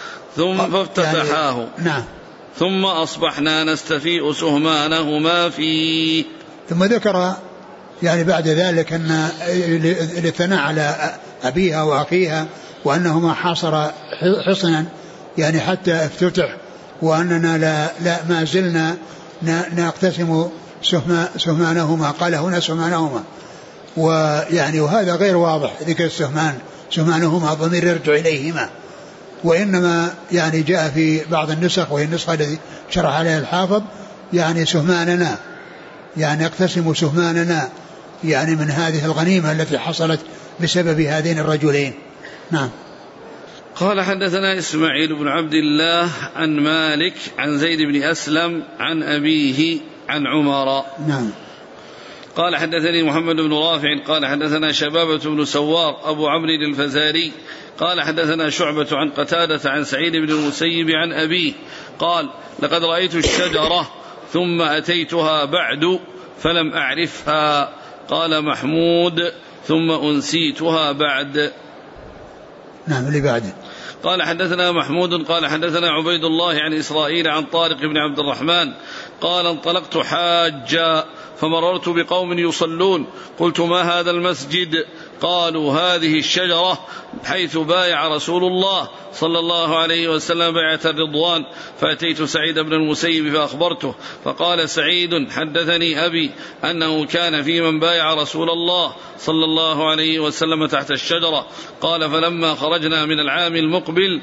فافتتحاه. نعم. ثم أصبحنا نستفيء سهمانهما فيه. ثم ذكر يعني بعد ذلك أن الثناء على أبيها وأخيها وأنهما حاصر حصنا يعني حتى افتتح، وأننا لا ما زلنا نقتسم سهمانهما، قال هنا سهمانهما، ويعني وهذا غير واضح ذكر سهمانهما ضمير يرجع إليهما، وإنما يعني جاء في بعض النسخ وهي النسخة التي شرح عليها الحافظ يعني سهماننا، يعني اقتسم سهماننا يعني من هذه الغنيمة التي حصلت بسبب هذين الرجلين. نعم. قال حدثنا إسماعيل بن عبد الله عن مالك عن زيد بن أسلم عن أبيه عن عمر. نعم. قال حدثني محمد بن رافع قال حدثنا شبابة بن سوار أبو عمرو الفزاري قال حدثنا شعبة عن قتادة عن سعيد بن المسيب عن أبيه قال لقد رأيت الشجرة ثم أتيتها بعد فلم أعرفها. قال محمود ثم أنسيتها بعد. نعم. اللي بعده قال حدثنا محمود قال حدثنا عبيد الله عن إسرائيل عن طارق بن عبد الرحمن قال انطلقت حاجا فمررت بقوم يصلون قلت ما هذا المسجد؟ قالوا هذه الشجرة حيث بايع رسول الله صلى الله عليه وسلم بيعة الرضوان. فأتيت سعيد بن المسيب فأخبرته فقال سعيد حدثني أبي أنه كان في من بايع رسول الله صلى الله عليه وسلم تحت الشجرة. قال فلما خرجنا من العام المقبل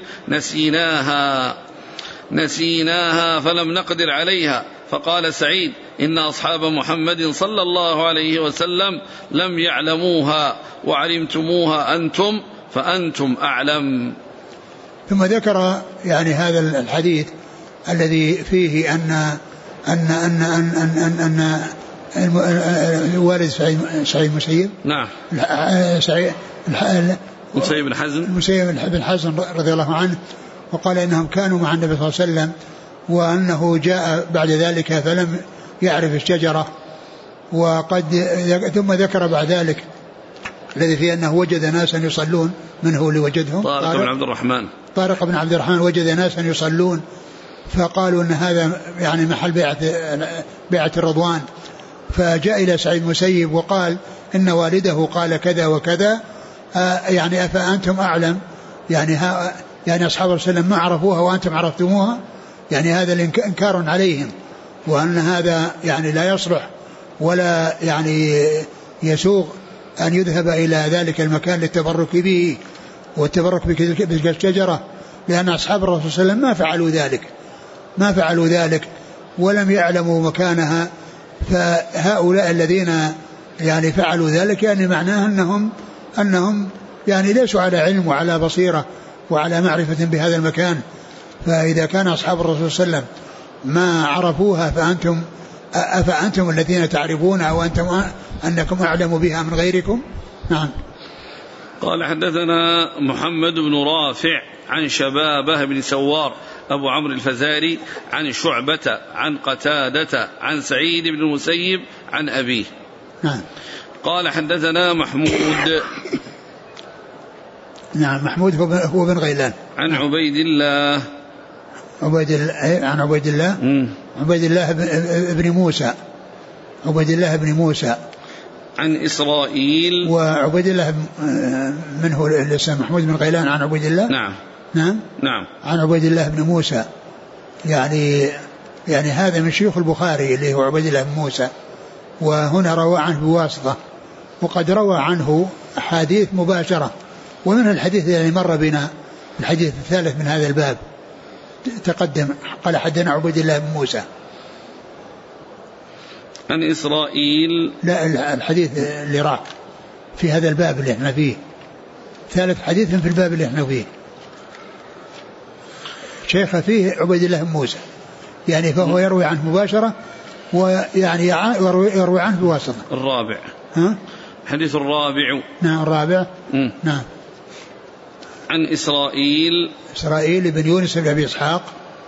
نسيناها فلم نقدر عليها. فقال سعيد إن أصحاب محمد صلى الله عليه وسلم لم يعلموها وعلمتموها أنتم فأنتم أعلم. ثم ذكر يعني هذا الحديث الذي فيه أن والد سعيد مسيب. نعم. مسيب بن حزن رضي الله عنه، وقال إنهم كانوا مع النبي صلى الله عليه وسلم وأنه جاء بعد ذلك فلم يعرف الشجرة. ثم ذكر بعد ذلك الذي فيه أنه وجد ناسا يصلون، من هو اللي وجدهم؟ طارق بن عبد الرحمن وجد ناسا يصلون فقالوا أن هذا يعني محل بيعة الرضوان، فجاء إلى سعيد المسيب وقال إن والده قال كذا وكذا، يعني أفأنتم أعلم، يعني أصحاب الرسول ما عرفوها وأنتم عرفتموها، يعني هذا الإنكار عليهم، وأن هذا يعني لا يصلح ولا يعني يسوغ أن يذهب إلى ذلك المكان للتبرك به والتبرك بالشجرة، لأن أصحاب الرسول صلى الله عليه وسلم ما فعلوا ذلك ولم يعلموا مكانها. فهؤلاء الذين يعني فعلوا ذلك يعني معناه أنهم يعني ليسوا على علم وعلى بصيرة وعلى معرفة بهذا المكان. فإذا كان أصحاب الرسول صلى الله عليه وسلم ما عرفوها أفأنتم الذين تعرفون أو أنكم أعلم بها من غيركم. نعم. قال حدثنا محمد بن رافع عن شبابه بن سوار أبو عمرو الفزاري عن شعبة عن قتادة عن سعيد بن المسيب عن أبيه. نعم. قال حدثنا محمود. نعم محمود هو بن غيلان عن عبيد الله. عن عبيد الله بن موسى. عبيد الله بن موسى عن إسرائيل. وعبيد الله من هو الاسم؟ محمود بن غيلان عن عبيد الله. نعم عن عبيد الله بن موسى. يعني هذا من شيوخ البخاري اللي هو عبيد الله بن موسى، وهنا روى عنه بواسطة، وقد روى عنه أحاديث مباشرة، ومنها الحديث الذي مر بنا الحديث الثالث من هذا الباب تقدم. قال حدثنا عبيد الله بن موسى عن إسرائيل. لا الحديث اللي راح في هذا الباب اللي احنا فيه ثالث حديث في الباب اللي احنا فيه، شيخ فيه عبيد الله بن موسى، يعني فهو يروي عنه مباشرة ويعني يروي عنه بواسطة. الرابع حديث الرابع. نعم الرابع. نعم. عن إسرائيل بن يونس بن أبي إسحاق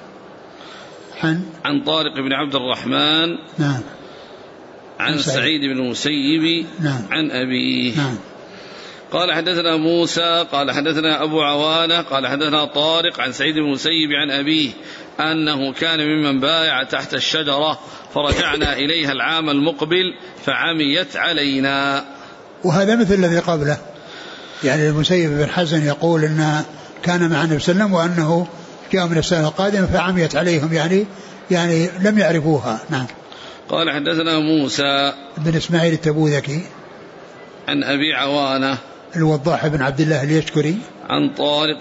عن طارق بن عبد الرحمن. نعم. عن سعيد بن المسيب. نعم. عن أبيه. نعم. قال حدثنا موسى قال حدثنا أبو عوانة قال حدثنا طارق عن سعيد بن المسيب عن أبيه أنه كان ممن بايع تحت الشجرة فرجعنا إليها العام المقبل فعميت علينا. وهذا مثل الذي قبله، يعني المسيب بن حزن يقول إن كان مع النبي صلى الله عليه وسلم وأنه جاء من السنة القادمة فعميت عليهم، يعني لم يعرفوها. نعم. قال حدثنا موسى بن إسماعيل التبوذكي عن أبي عوانة الوضاح بن عبد الله اليشكري عن طارق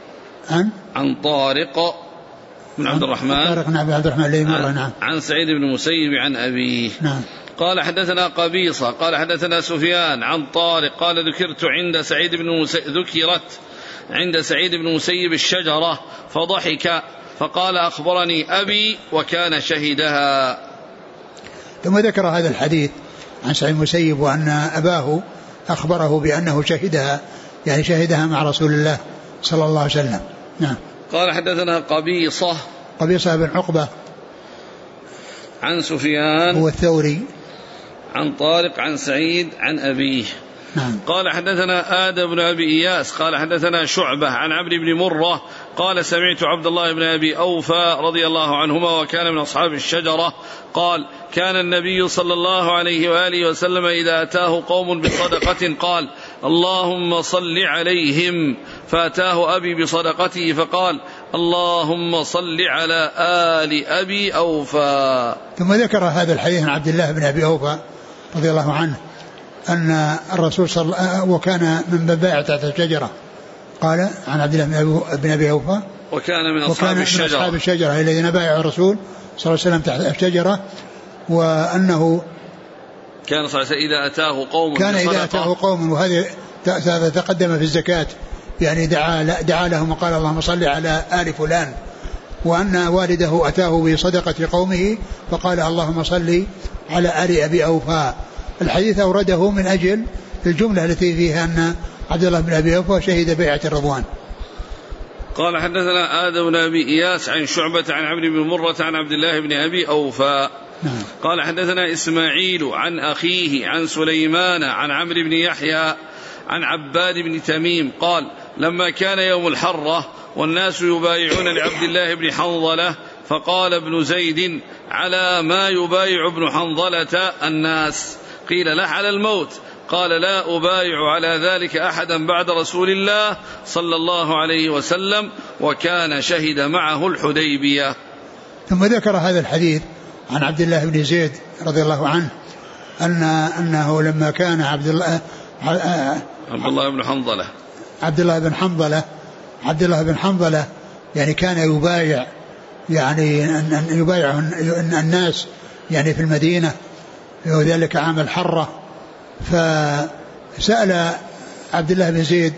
بن عبد الرحمن. طارق بن عبد الرحمن اللي مرة. نعم. عن سعيد بن المسيب عن أبيه. نعم. قال حدثنا قبيصة قال حدثنا سفيان عن طارق قال ذكرت عند سعيد بن المسيب الشجرة فضحك فقال أخبرني أبي وكان شهدها. ثم ذكر هذا الحديث عن سعيد المسيب وأن أباه أخبره بأنه شهدها، يعني شهدها مع رسول الله صلى الله عليه وسلم. نعم. قال حدثنا قبيصة بن عقبة عن سفيان هو الثوري عن طارق عن سعيد عن أبيه. نعم. قال حدثنا آدم بن أبي إياس قال حدثنا شعبة عن عمرو بن مرة قال سمعت عبد الله بن أبي أوفى رضي الله عنهما وكان من أصحاب الشجرة قال كان النبي صلى الله عليه وآله وسلم إذا أتاه قوم بصدقة قال اللهم صل عليهم، فأتاه أبي بصدقته فقال اللهم صل على آل أبي أوفى. ثم ذكر هذا الحديث عن عبد الله بن أبي أوفى رضي الله عنه أن الرسول صلى الله عليه وسلم وكان من بائع تحت الشجرة. قال عن عبد الله بن أبي أوفى وكان من أصحاب الشجرة الذين بايعوا الرسول صلى الله عليه وسلم تحت الشجرة، وأنه كان صلى الله عليه وسلم إذا أتاه قوم وهذا تقدم في الزكاة، يعني دعا لهم وقال اللهم صل على آل فلان، وأن والده أتاه بصدقة قومه فقال اللهم صل على آل أبي أوفى. الحديث أورده من أجل الجملة التي فيها أن عبد الله بن أبي أوفى شهد بيعة الرضوان. قال حدثنا آدم بن أبي إياس عن شعبة عن عمرو بن مرة عن عبد الله بن أبي أوفى. نعم. قال حدثنا إسماعيل عن أخيه عن سليمان عن عمرو بن يحيى عن عباد بن تميم قال لما كان يوم الحرة والناس يبايعون لعبد الله بن حنظلة فقال ابن زيد على ما يبايع ابن حنظلة الناس؟ قيل له على الموت. قال لا أبايع على ذلك أحدا بعد رسول الله صلى الله عليه وسلم وكان شهد معه الحديبية. ثم ذكر هذا الحديث عن عبد الله بن زيد رضي الله عنه أنه لما كان عبد الله بن حنظلة يعني كان يبايع، يعني أن يبايع الناس يعني في المدينة، وذلك عام الحرة، فسأل عبد الله بن زيد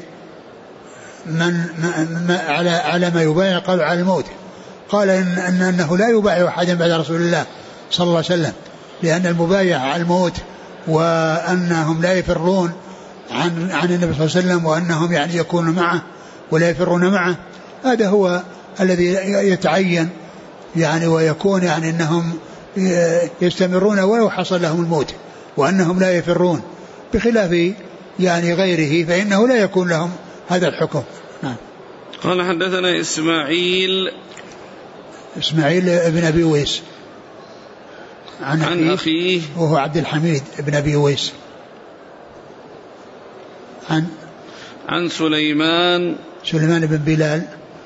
على ما يبايع، قالوا على الموت. قال أنه لا يبايع أحدا بعد رسول الله صلى الله عليه وسلم، لأن المبايع على الموت، وأنهم لا يفرون عن النبي صلى الله عليه وسلم، وأنهم يعني يكونوا معه ولا يفرون معه. هذا هو الذي يتعين يعني، ويكون يعني أنهم يستمرون ولو حصل لهم الموت، وأنهم لا يفرون، بخلاف يعني غيره فإنه لا يكون لهم هذا الحكم. نعم. قال حدثنا إسماعيل ابن أبي ويس عن أخيه وهو عبد الحميد ابن أبي ويس عن سليمان بن بلال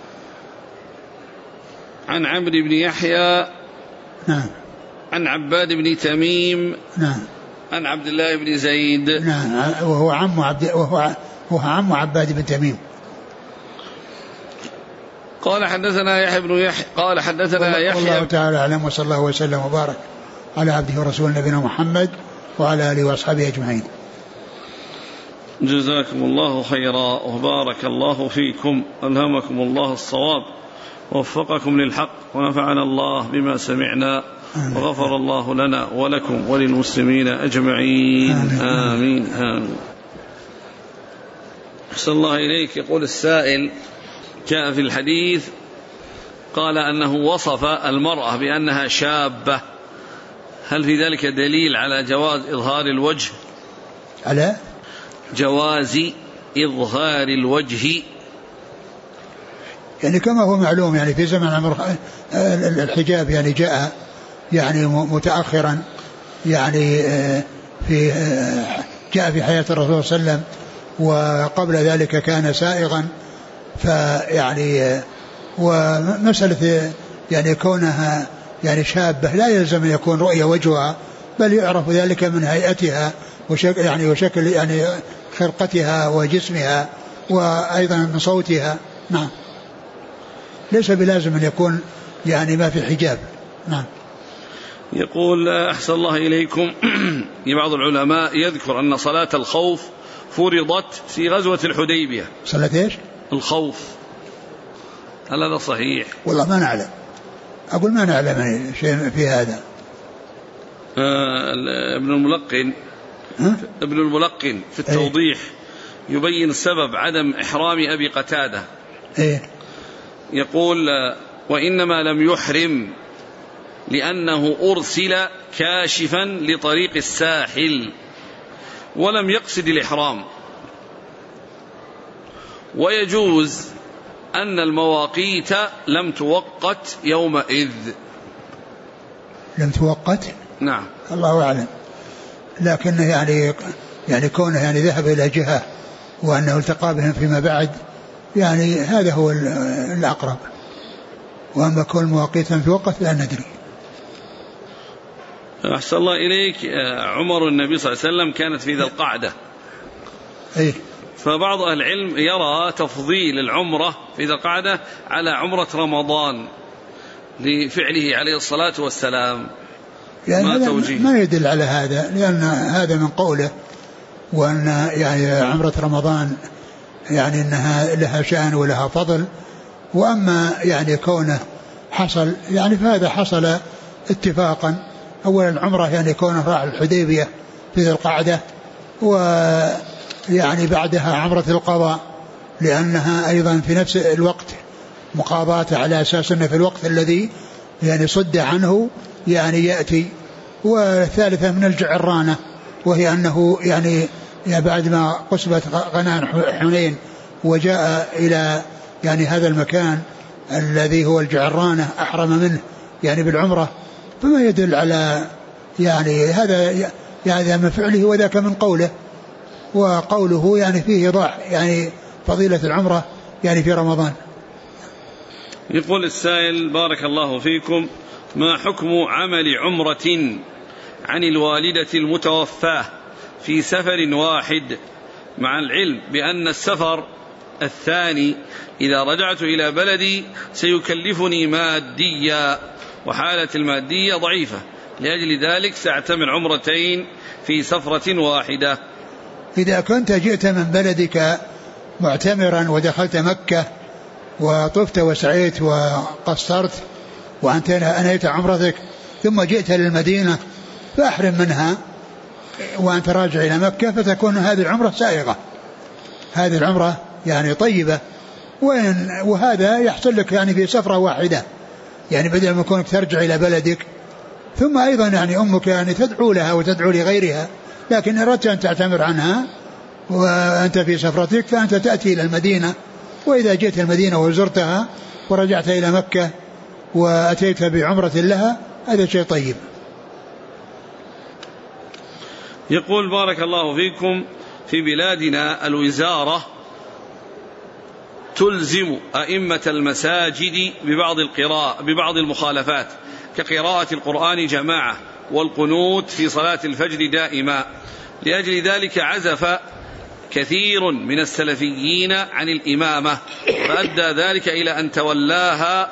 عن عمرو بن يحيى نعم عن عباد بن تميم نعم عن عبد الله بن زيد نعم وهو عم عباد بن تميم. قال حدثنا يحيى بن يحيى قال حدثنا يحيى. الله تعالى أعلم، وصلى الله وسلم وبارك على عبده ورسوله نبينا محمد وعلى آله وأصحابه أجمعين. جزاكم الله خيرا وبارك الله فيكم، ألهمكم الله الصواب ووفقكم للحق، ونفعنا الله بما سمعنا، وغفر الله لنا ولكم وللمسلمين أجمعين. آمين آمين. أحسن الله إليك. يقول السائل: جاء في الحديث قال أنه وصف المرأة بأنها شابة، هل في ذلك دليل على جواز إظهار الوجه؟ على جواز إظهار الوجه، يعني كما هو معلوم يعني في زمن الحجاب يعني جاء يعني متأخرا، يعني جاء في حياة الرسول صلى الله عليه وسلم، وقبل ذلك كان سائغا. فيعني ومسألة يعني كونها يعني شابة لا يلزم أن يكون رؤية وجهها، بل يعرف ذلك من هيئتها وشكل يعني خرقتها وجسمها، وأيضا من صوتها. نعم، ليس بلازم أن يكون يعني ما في حجاب. نعم. يقول: أحسن الله إليكم، بعض العلماء يذكر أن صلاة الخوف فرضت في غزوة الحديبية. صلاة إيش؟ الخوف. هل هذا صحيح؟ والله ما نعلم، أقول ما نعلم شيء في هذا. ابن الملقن في التوضيح يبين سبب عدم إحرام أبي قتادة. يقول: وإنما لم يحرم لأنه أرسل كاشفا لطريق الساحل ولم يقصد الإحرام، ويجوز أن المواقيت لم توقت يومئذ. لم توقت؟ نعم، الله أعلم، لكن يعني كونه يعني ذهب إلى جهة وأنه التقى بهم فيما بعد، يعني هذا هو الأقرب. وأما كل مواقيت لم توقت لا ندري. أحسن الله إليك. عمر النبي صلى الله عليه وسلم كانت في ذي القعدة، فبعض أهل العلم يرى تفضيل العمرة في ذي القعدة على عمرة رمضان لفعله عليه الصلاة والسلام. يعني ما يدل على هذا، لأن هذا من قوله، وأن يعني عمرة رمضان يعني أنها لها شأن ولها فضل. وأما يعني كونه حصل يعني فهذا حصل اتفاقا. أولا العمرة يعني كونه راح الحديبية في ذي القعدة، ويعني بعدها عمرة القضاء، لأنها أيضا في نفس الوقت مقاضاة على أساس أنه في الوقت الذي يعني صد عنه يعني يأتي. والثالثة من الجعرانة، وهي أنه يعني بعد ما قسمت غنائم حنين وجاء إلى يعني هذا المكان الذي هو الجعرانة أحرم منه يعني بالعمرة، فما يدل على يعني هذا يعني من فعله وذاك من قوله. وقوله يعني فيه إيضاح يعني فضيلة العمرة يعني في رمضان. يقول السائل: بارك الله فيكم، ما حكم عمل عمرة عن الوالدة المتوفاة في سفر واحد، مع العلم بأن السفر الثاني إذا رجعت إلى بلدي سيكلفني ماديا، وحالة المادية ضعيفة، لأجل ذلك سأعتمر عمرتين في سفرة واحدة. إذا كنت جئت من بلدك معتمرا ودخلت مكة وطفت وسعيت وقصرت وأنت أنهيت عمرتك ثم جئت للمدينة فأحرم منها وأنت راجع إلى مكة، فتكون هذه العمرة سائغة، هذه العمرة يعني طيبة، وهذا يحصل لك يعني في سفرة واحدة، يعني بدل ما كونك ترجع إلى بلدك. ثم أيضا يعني أمك يعني تدعو لها وتدعو لغيرها، لكن أردت أن تعتمر عنها وأنت في سفرتك فأنت تأتي إلى المدينة، وإذا جئت المدينة وزرتها ورجعت إلى مكة وأتيت بعمرة لها هذا شيء طيب. يقول بارك الله فيكم، في بلادنا الوزارة تلزم أئمة المساجد ببعض المخالفات كقراءة القرآن جماعة والقنوت في صلاة الفجر دائما. لأجل ذلك عزف كثير من السلفيين عن الإمامة، فأدى ذلك إلى أن تولاها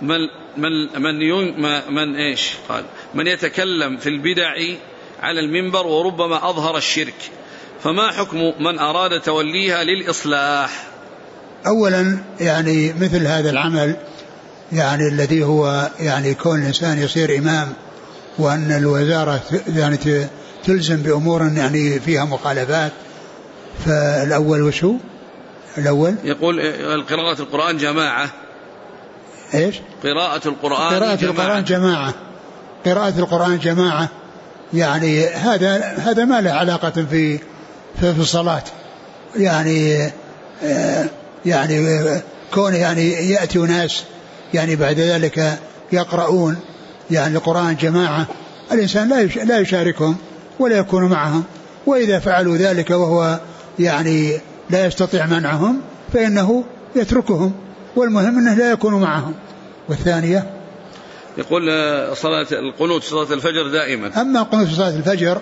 من يتكلم في البدع على المنبر وربما أظهر الشرك، فما حكم من أراد توليها للإصلاح؟ أولا يعني مثل هذا العمل يعني الذي هو يعني كون الإنسان يصير إمام وأن الوزارة يعني تلزم بأمور يعني فيها مخالفات، فالأول وشو الأول؟ يقول قراءة القرآن جماعة. إيش؟ قراءة القرآن جماعة يعني هذا ما له علاقة في الصلاة، يعني كون يعني يأتي ناس يعني بعد ذلك يقرؤون يعني القرآن جماعة، الإنسان لا يشاركهم ولا يكون معهم، وإذا فعلوا ذلك وهو يعني لا يستطيع منعهم فإنه يتركهم، والمهم أنه لا يكون معهم. والثانية يقول صلاة القنوت صلاة الفجر دائما. أما قنوت صلاة الفجر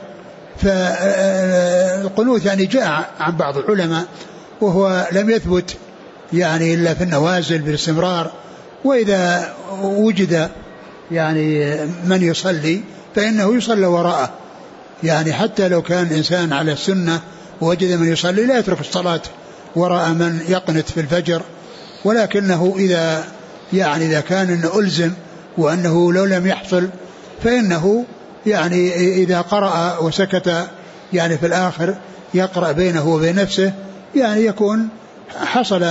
فالقنوت يعني جاء عن بعض العلماء وهو لم يثبت يعني إلا في النوازل بالاستمرار، وإذا وجد يعني من يصلي فإنه يصلى وراءه، يعني حتى لو كان إنسان على السنة ووجد من يصلي لا يترك الصلاة وراء من يقنت في الفجر، ولكنه إذا كان إنه ألزم وأنه لو لم يحصل فإنه يعني إذا قرأ وسكت يعني في الآخر يقرأ بينه وبين نفسه يعني يكون حصل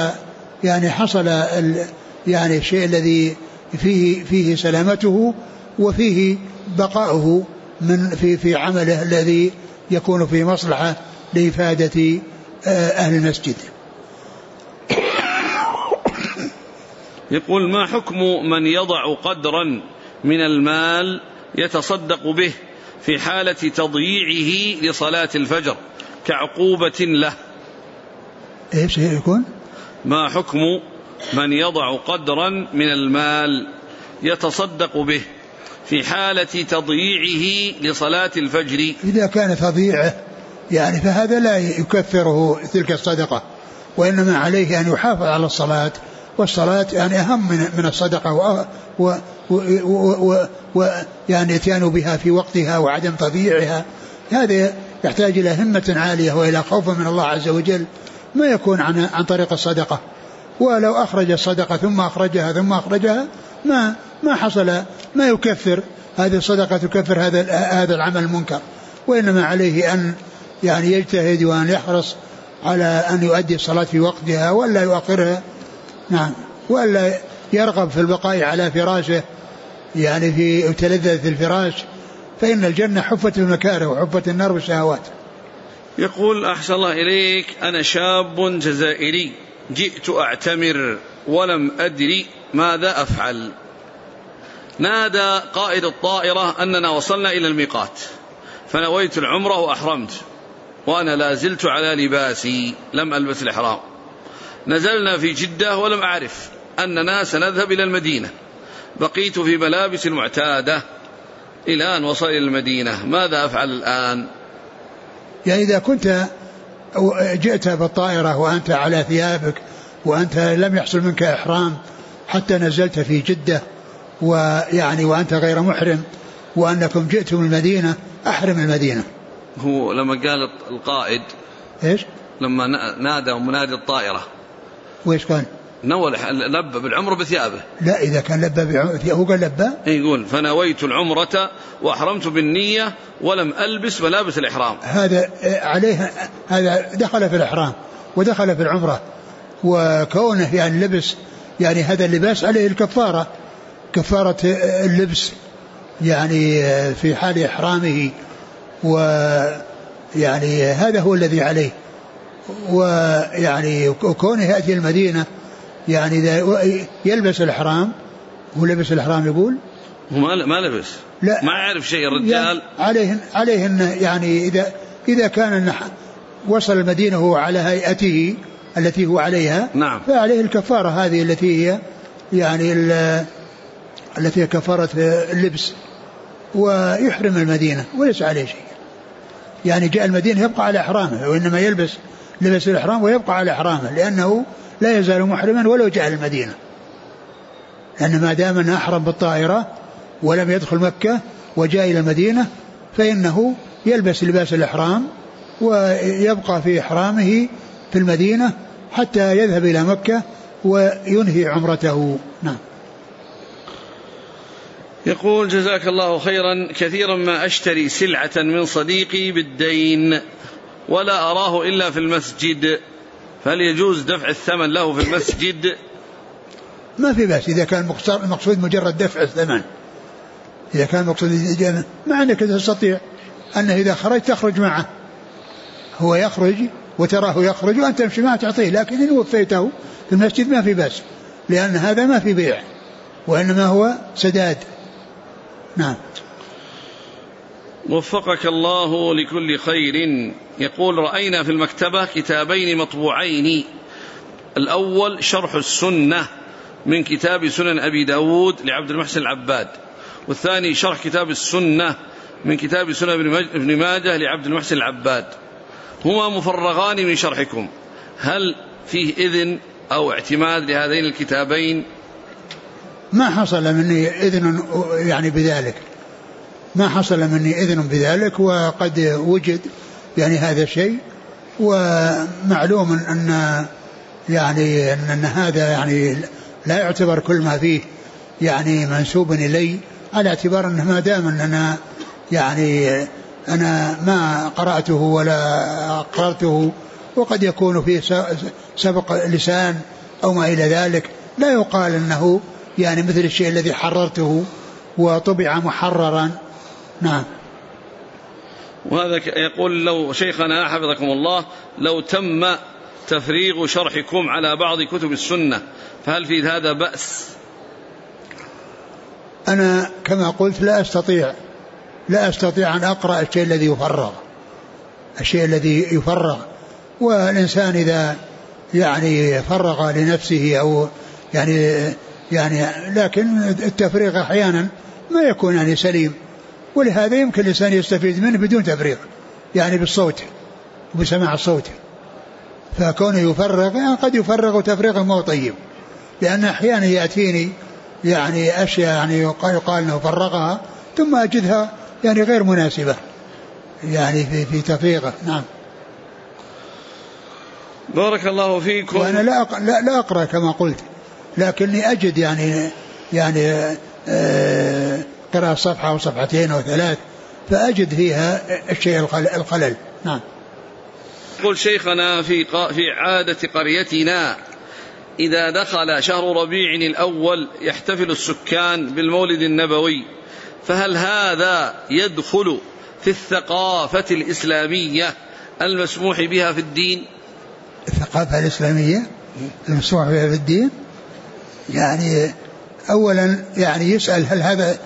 يعني الشيء الذي فيه سلامته وفيه بقاؤه من في عمله الذي يكون في مصلحة لإفادة أهل المسجد. يقول ما حكم من يضع قدرا من المال يتصدق به في حالة تضييعه لصلاة الفجر كعقوبة له؟ ايش يكون؟ ما حكم من يضع قدرا من المال يتصدق به في حالة تضييعه لصلاة الفجر؟ إذا كان تضييعه يعني فهذا لا يكفره تلك الصدقة، وإنما عليه أن يحافظ على الصلاة، والصلاة يعني أهم من الصدقة، ويعني يتيان بها في وقتها وعدم تضييعها، هذا يحتاج إلى همة عالية وإلى خوف من الله عز وجل، ما يكون عن طريق الصدقة. ولو أخرج الصدقة ثم أخرجها ما حصل، ما يكفر هذه الصدقة تكفر هذا العمل المنكر، وإنما عليه أن يعني يجتهد وأن يحرص على أن يؤدي الصلاة في وقتها ولا يؤخرها، نعم، ولا يرغب في البقاء على فراشه يعني في تلذذ الفراش، فإن الجنة حفت بالمكاره وحفت النار بالشهوات. يقول أحسن الله إليك، أنا شاب جزائري جئت أعتمر ولم أدري ماذا أفعل. نادى قائد الطائرة أننا وصلنا إلى الميقات، فنويت العمرة وأحرمت، وأنا لا زلت على لباسي لم ألبس الإحرام. نزلنا في جدة ولم أعرف أننا سنذهب إلى المدينة، بقيت في ملابس المعتادة إلى أن وصل إلى المدينة، ماذا أفعل الآن؟ يعني إذا كنت جئت بالطائرة وأنت على ثيابك وأنت لم يحصل منك إحرام حتى نزلت في جدة ويعني وأنت غير محرم، وأنكم جئتم المدينة أحرم المدينة. هو لما قال القائد إيش؟ لما نادى منادي الطائرة وإيش قال؟ نوى لبى بالعمرة بثيابه. لا إذا كان لبى هو قال لبى. يقول فنويت العمرة وأحرمت بالنية ولم ألبس ملابس الإحرام. هذا عليه، هذا دخل في الإحرام ودخل في العمرة، وكونه يعني لبس يعني هذا اللباس عليه الكفارة، كفارة اللبس يعني في حال إحرامه، ويعني هذا هو الذي عليه. ويعني كونه يأتي المدينة يعني إذا يلبس الإحرام، هو لبس الإحرام يقول ما لبس، لا ما يعرف شيء الرجال يعني عليه إنه يعني إذا كان وصل المدينة وهو على هيئته التي هو عليها، نعم، فعليه الكفارة هذه التي هي يعني التي هي كفارة اللبس، ويحرم المدينة وليس عليه شيء. يعني جاء المدينة يبقى على إحرامه، وإنما يلبس لبس الإحرام ويبقى على إحرامه، لأنه لا يزال محرما ولو جاء المدينة، لأن ما دام أنه أحرم بالطائرة ولم يدخل مكة وجاء إلى المدينة فإنه يلبس لباس الإحرام ويبقى في إحرامه في المدينة حتى يذهب إلى مكة وينهي عمرته. نعم. يقول جزاك الله خيرا، كثيرا ما أشتري سلعة من صديقي بالدين ولا أراه إلا في المسجد، فهل يجوز دفع الثمن له في المسجد؟ ما في بأس إذا كان المقصود مجرد دفع الثمن. إذا كان المقصود مع أنك تستطيع أنه إذا خرج تخرج معه، هو يخرج وتراه يخرج وأنت تمشي معه تعطيه، لكن إن وفيته في المسجد ما في بأس، لأن هذا ما في بيع وإنما هو سداد. نعم. وفقك الله لكل خير. يقول رأينا في المكتبة كتابين مطبوعين، الأول شرح السنة من كتاب سنن أبي داود لعبد المحسن العباد، والثاني شرح كتاب السنة من كتاب سنن ابن ماجه لعبد المحسن العباد، هما مفرغان من شرحكم، هل فيه إذن أو اعتماد لهذين الكتابين؟ ما حصل مني إذن يعني بذلك، ما حصل مني إذن بذلك، وقد وجد يعني هذا الشيء، ومعلوم أن يعني أن هذا يعني لا يعتبر كل ما فيه يعني منسوب إلي، على اعتبار أنه ما دام أننا يعني أنا ما قرأته ولا قرأته، وقد يكون فيه سبق لسان أو ما إلى ذلك، لا يقال أنه يعني مثل الشيء الذي حررته وطبع محررا. نعم. وهذا يقول لو شيخنا حفظكم الله لو تم تفريغ شرحكم على بعض كتب السنة فهل في هذا بأس؟ أنا كما قلت لا أستطيع أن أقرأ الشيء الذي يفرغ، والإنسان إذا يعني فرغ لنفسه أو يعني لكن التفريغ أحيانا ما يكون يعني سليم، ولهذا يمكن الإنسان يستفيد منه بدون تفريغ، يعني بالصوت وبسماع الصوت، فكونه يفرغ يعني قد يفرغ تفريغا مو طيب، لأن أحيانا يأتيني يعني أشياء يعني يقال أنه فرغها ثم أجدها يعني غير مناسبة يعني في تفريغه. نعم. بارك الله فيكم. وأنا لا أقرأ كما قلت، لكني أجد يعني قراءة صفحة أو صفحتين أو ثلاث فأجد فيها الشيء الخلل. نعم. يقول شيخنا في عادة قريتنا إذا دخل شهر ربيع الأول يحتفل السكان بالمولد النبوي، فهل هذا يدخل في الثقافة الإسلامية المسموح بها في الدين؟ الثقافة الإسلامية المسموح بها في الدين، يعني أولا يعني يسأل هل هذا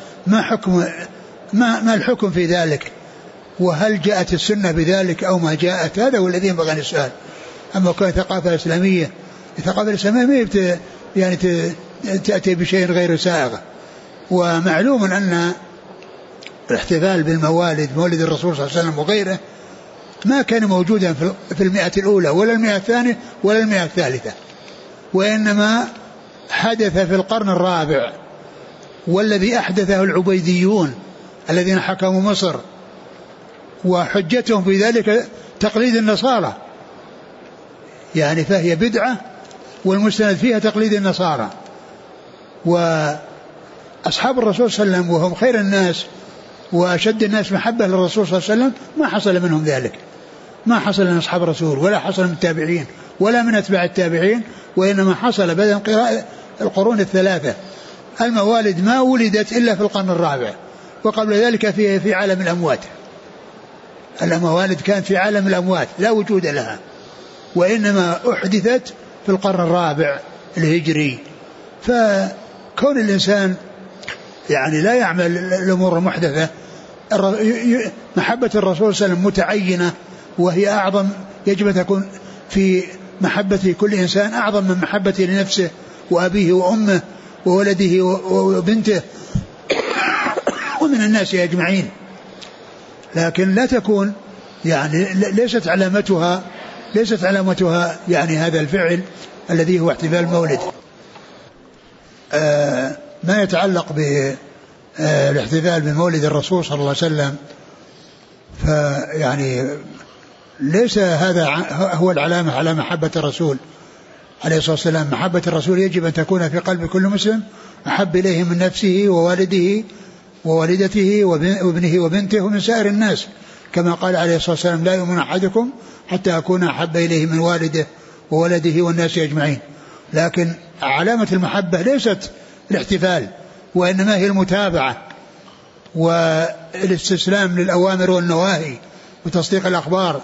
ما الحكم في ذلك، وهل جاءت السنة بذلك أو ما جاءت، هذا هو الذي ينبغي أن يسأل. أما كون ثقافة إسلامية، الثقافة الإسلامية يعني تأتي بشيء غير سائغ، ومعلوم أن الاحتفال بالموالد مولد الرسول صلى الله عليه وسلم وغيره ما كان موجودا في المئة الأولى ولا المئة الثانية ولا المئة الثالثة، وإنما حدث في القرن الرابع، والذي أحدثه العبيديون الذين حكموا مصر، وحجتهم في ذلك تقليد النصارى، يعني فهي بدعة والمستند فيها تقليد النصارى. وأصحاب الرسول صلى الله عليه وسلم وهم خير الناس وأشد الناس محبة للرسول صلى الله عليه وسلم ما حصل منهم ذلك، ما حصل من أصحاب الرسول ولا حصل من التابعين ولا من أتباع التابعين، وإنما حصل بعد انقراء القرون الثلاثة. الموالد ما ولدت إلا في القرن الرابع، وقبل ذلك في عالم الأموات. الموالد كانت في عالم الأموات لا وجود لها، وإنما أحدثت في القرن الرابع الهجري. فكون الإنسان يعني لا يعمل الأمور المحدثة، محبة الرسول صلى الله عليه وسلم متعينة، وهي أعظم، يجب أن تكون في محبة كل إنسان أعظم من محبته لنفسه وأبيه وأمه وولده وبنته ومن الناس أجمعين. لكن لا تكون يعني ليست علامتها يعني هذا الفعل الذي هو احتفال المولد. ما يتعلق بالاحتفال بمولد الرسول صلى الله عليه وسلم، فيعني ليس هذا هو العلامة على محبة الرسول عليه الصلاة والسلام. محبة الرسول يجب أن تكون في قلب كل مسلم، أحب إليه من نفسه ووالده ووالدته وابنه وبنته ومن سائر الناس، كما قال عليه الصلاة والسلام: لا يؤمن أحدكم حتى أكون أحب إليه من والده وولده والناس أجمعين. لكن علامة المحبة ليست الاحتفال، وإنما هي المتابعة والاستسلام للأوامر والنواهي وتصديق الأخبار،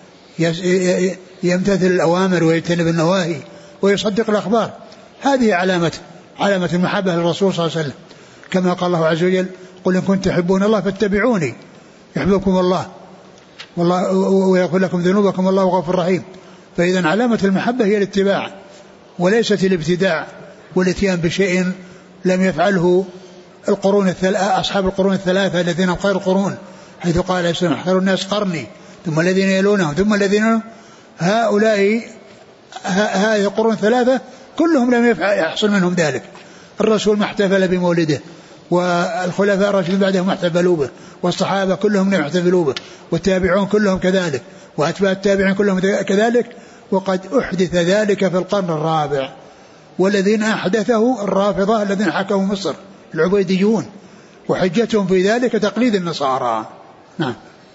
يمتثل الأوامر ويجتنب النواهي ويصدق الأخبار. هذه علامة المحبة للرسول صلى الله عليه وسلم، كما قال الله عز وجل: قل إن كنتم تحبون الله فاتبعوني يحببكم الله والله ويغفر لكم ذنوبكم والله غفور رحيم. فإذا علامة المحبة هي الاتباع وليست الابتداع والاتيان بشيء لم يفعله أصحاب القرون الثلاثة الذين هم خير القرون، حيث قال عليه السلام: خير الناس قرني ثم الذين يلونهم ثم الذين يلونهم. هؤلاء هذه القرون الثلاثة كلهم لم يحصل منهم ذلك. الرسول ما احتفل بمولده، والخلفاء الراشدين بعده ما احتفلوا به، والصحابة كلهم لم يحتفلوا به، والتابعون كلهم كذلك، وأتباع التابعين كلهم كذلك. وقد أحدث ذلك في القرن الرابع، والذين أحدثه الرافضة الذين حكموا مصر العبيديون، وحجتهم في ذلك تقليد النصارى. نعم.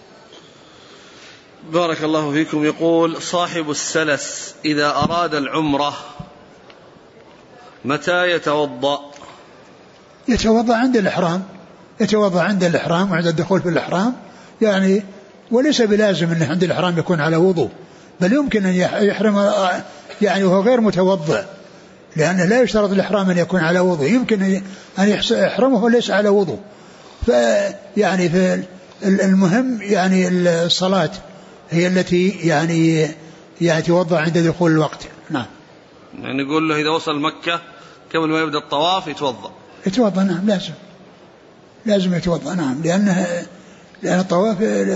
بارك الله فيكم. يقول صاحب السلس: إذا أراد العمرة متى يتوضأ؟ يتوضأ عند الإحرام وعند الدخول في الإحرام، يعني وليس بلازم أنه عند الإحرام يكون على وضوء، بل يمكن أن يحرم يعني وهو غير متوضأ، لأنه لا يشترط الإحرام أن يكون على وضوء، يمكن أن يحرمه وليس على وضوء. فيعني المهم يعني الصلاة هي التي يعني يتوضأ عند دخول الوقت. نعم. يعني نقول له إذا وصل مكة قبل ما يبدأ الطواف يتوضأ. نعم، لازم يتوضأ. نعم، لأن الطواف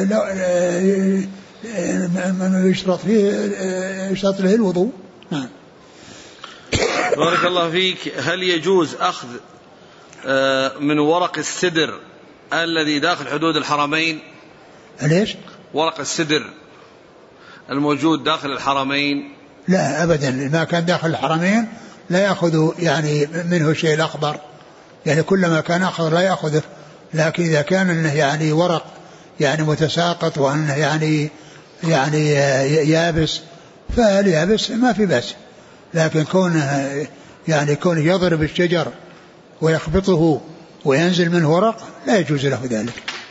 من يشترط له الوضوء. نعم. بارك الله فيك. هل يجوز أخذ من ورق السدر الذي داخل حدود الحرمين؟ ليش؟ ورق السدر الموجود داخل الحرمين؟ لا أبدا، ما كان داخل الحرمين لا يأخذ يعني منه شيء الأخضر، يعني كلما كان أخضر لا يأخذه. لكن إذا كان إنه يعني ورق يعني متساقط وأنه يعني يابس، فاليابس ما في بأس. لكن كونه يضرب الشجر ويخبطه وينزل منه ورق لا يجوز له ذلك.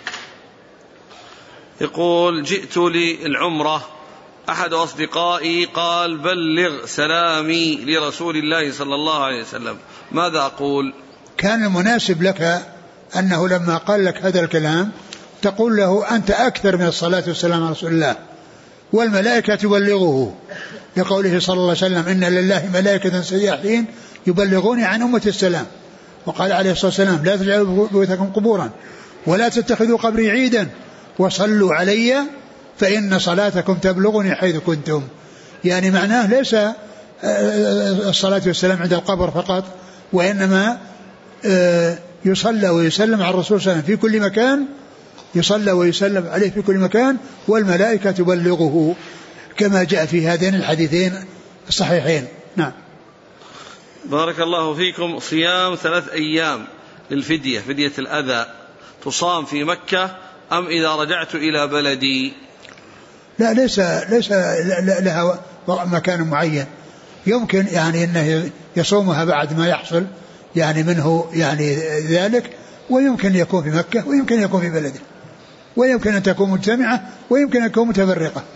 يقول: جئت للعمرة، أحد أصدقائي قال: بلغ سلامي لرسول الله صلى الله عليه وسلم، ماذا أقول؟ كان المناسب لك أنه لما قال لك هذا الكلام تقول له: أنت أكثر من الصلاة والسلام على رسول الله، والملائكة تبلغه، لقوله صلى الله عليه وسلم: إن لله ملائكة سياحين يبلغوني عن أمة السلام. وقال عليه الصلاة والسلام: لا تجعلوا بيوتكم قبورا ولا تتخذوا قبري عيدا وصلوا علي فإن صلاتكم تبلغني حيث كنتم. يعني معناه ليس الصلاة والسلام عند القبر فقط، وإنما يصلى ويسلم على الرسول صلى الله عليه وسلم في كل مكان، يصلى ويسلم عليه في كل مكان، والملائكة تبلغه كما جاء في هذين الحديثين الصحيحين. نعم. بارك الله فيكم. صيام 3 أيام للفدية، فدية الأذى، تصام في مكة أم إذا رجعت إلى بلدي؟ لا، ليس لها مكان معين، يمكن يعني أنه يصومها بعد ما يحصل يعني منه يعني ذلك، ويمكن يكون في مكة ويمكن يكون في بلده، ويمكن أن تكون مجتمعة ويمكن أن تكون متفرقة.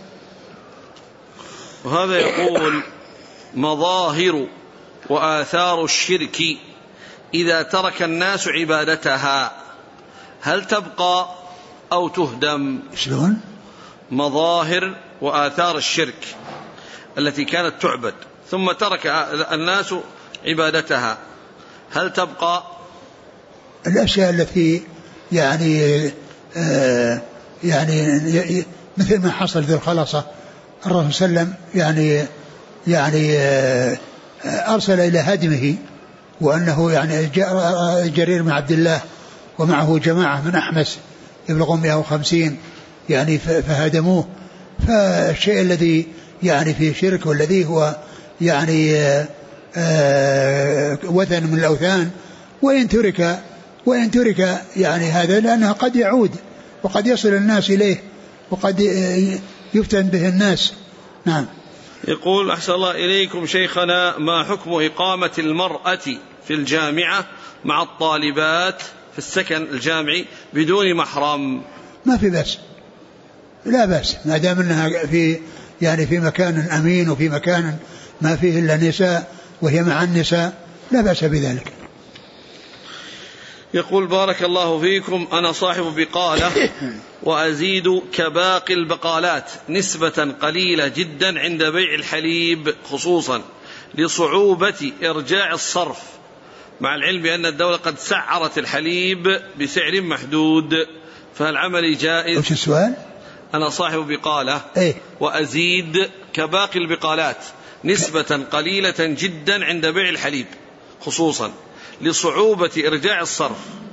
وهذا يقول: مظاهر وآثار الشرك إذا ترك الناس عبادتها هل تبقى أو تهدم؟ شلون؟ مظاهر وآثار الشرك التي كانت تعبد ثم ترك الناس عبادتها هل تبقى؟ الأشياء التي يعني يعني مثل ما حصل ذي الخلاصة، الرسول صلى الله عليه وسلم يعني أرسل إلى هدمه، وأنه يعني جرير بن عبد الله ومعه جماعة من أحمس يبلغون 150 يعني فهدموه. فالشيء الذي يعني فيه شرك والذي هو يعني وثن من الأوثان، وإن ترك يعني هذا، لأنه قد يعود وقد يصل الناس إليه وقد يفتن به الناس. نعم. يقول: أحسن الله إليكم شيخنا، ما حكم إقامة المرأة في الجامعة مع الطالبات في السكن الجامعي بدون محرم؟ ما في بأس، لا بأس، ما دام أنها في يعني في مكان أمين وفي مكان ما فيه إلا نساء وهي مع النساء، لا بأس بذلك. يقول: بارك الله فيكم، أنا صاحب بقالة وأزيد كباقي البقالات نسبة قليلة جدا عند بيع الحليب، خصوصا لصعوبة إرجاع الصرف، مع العلم بأن الدولة قد سعرت الحليب بسعر محدود، فهل عملي جائز؟ وش السؤال؟ أنا صاحب بقالة وأزيد كباقي البقالات نسبة قليلة جدا عند بيع الحليب، خصوصا لصعوبة إرجاع الصرف،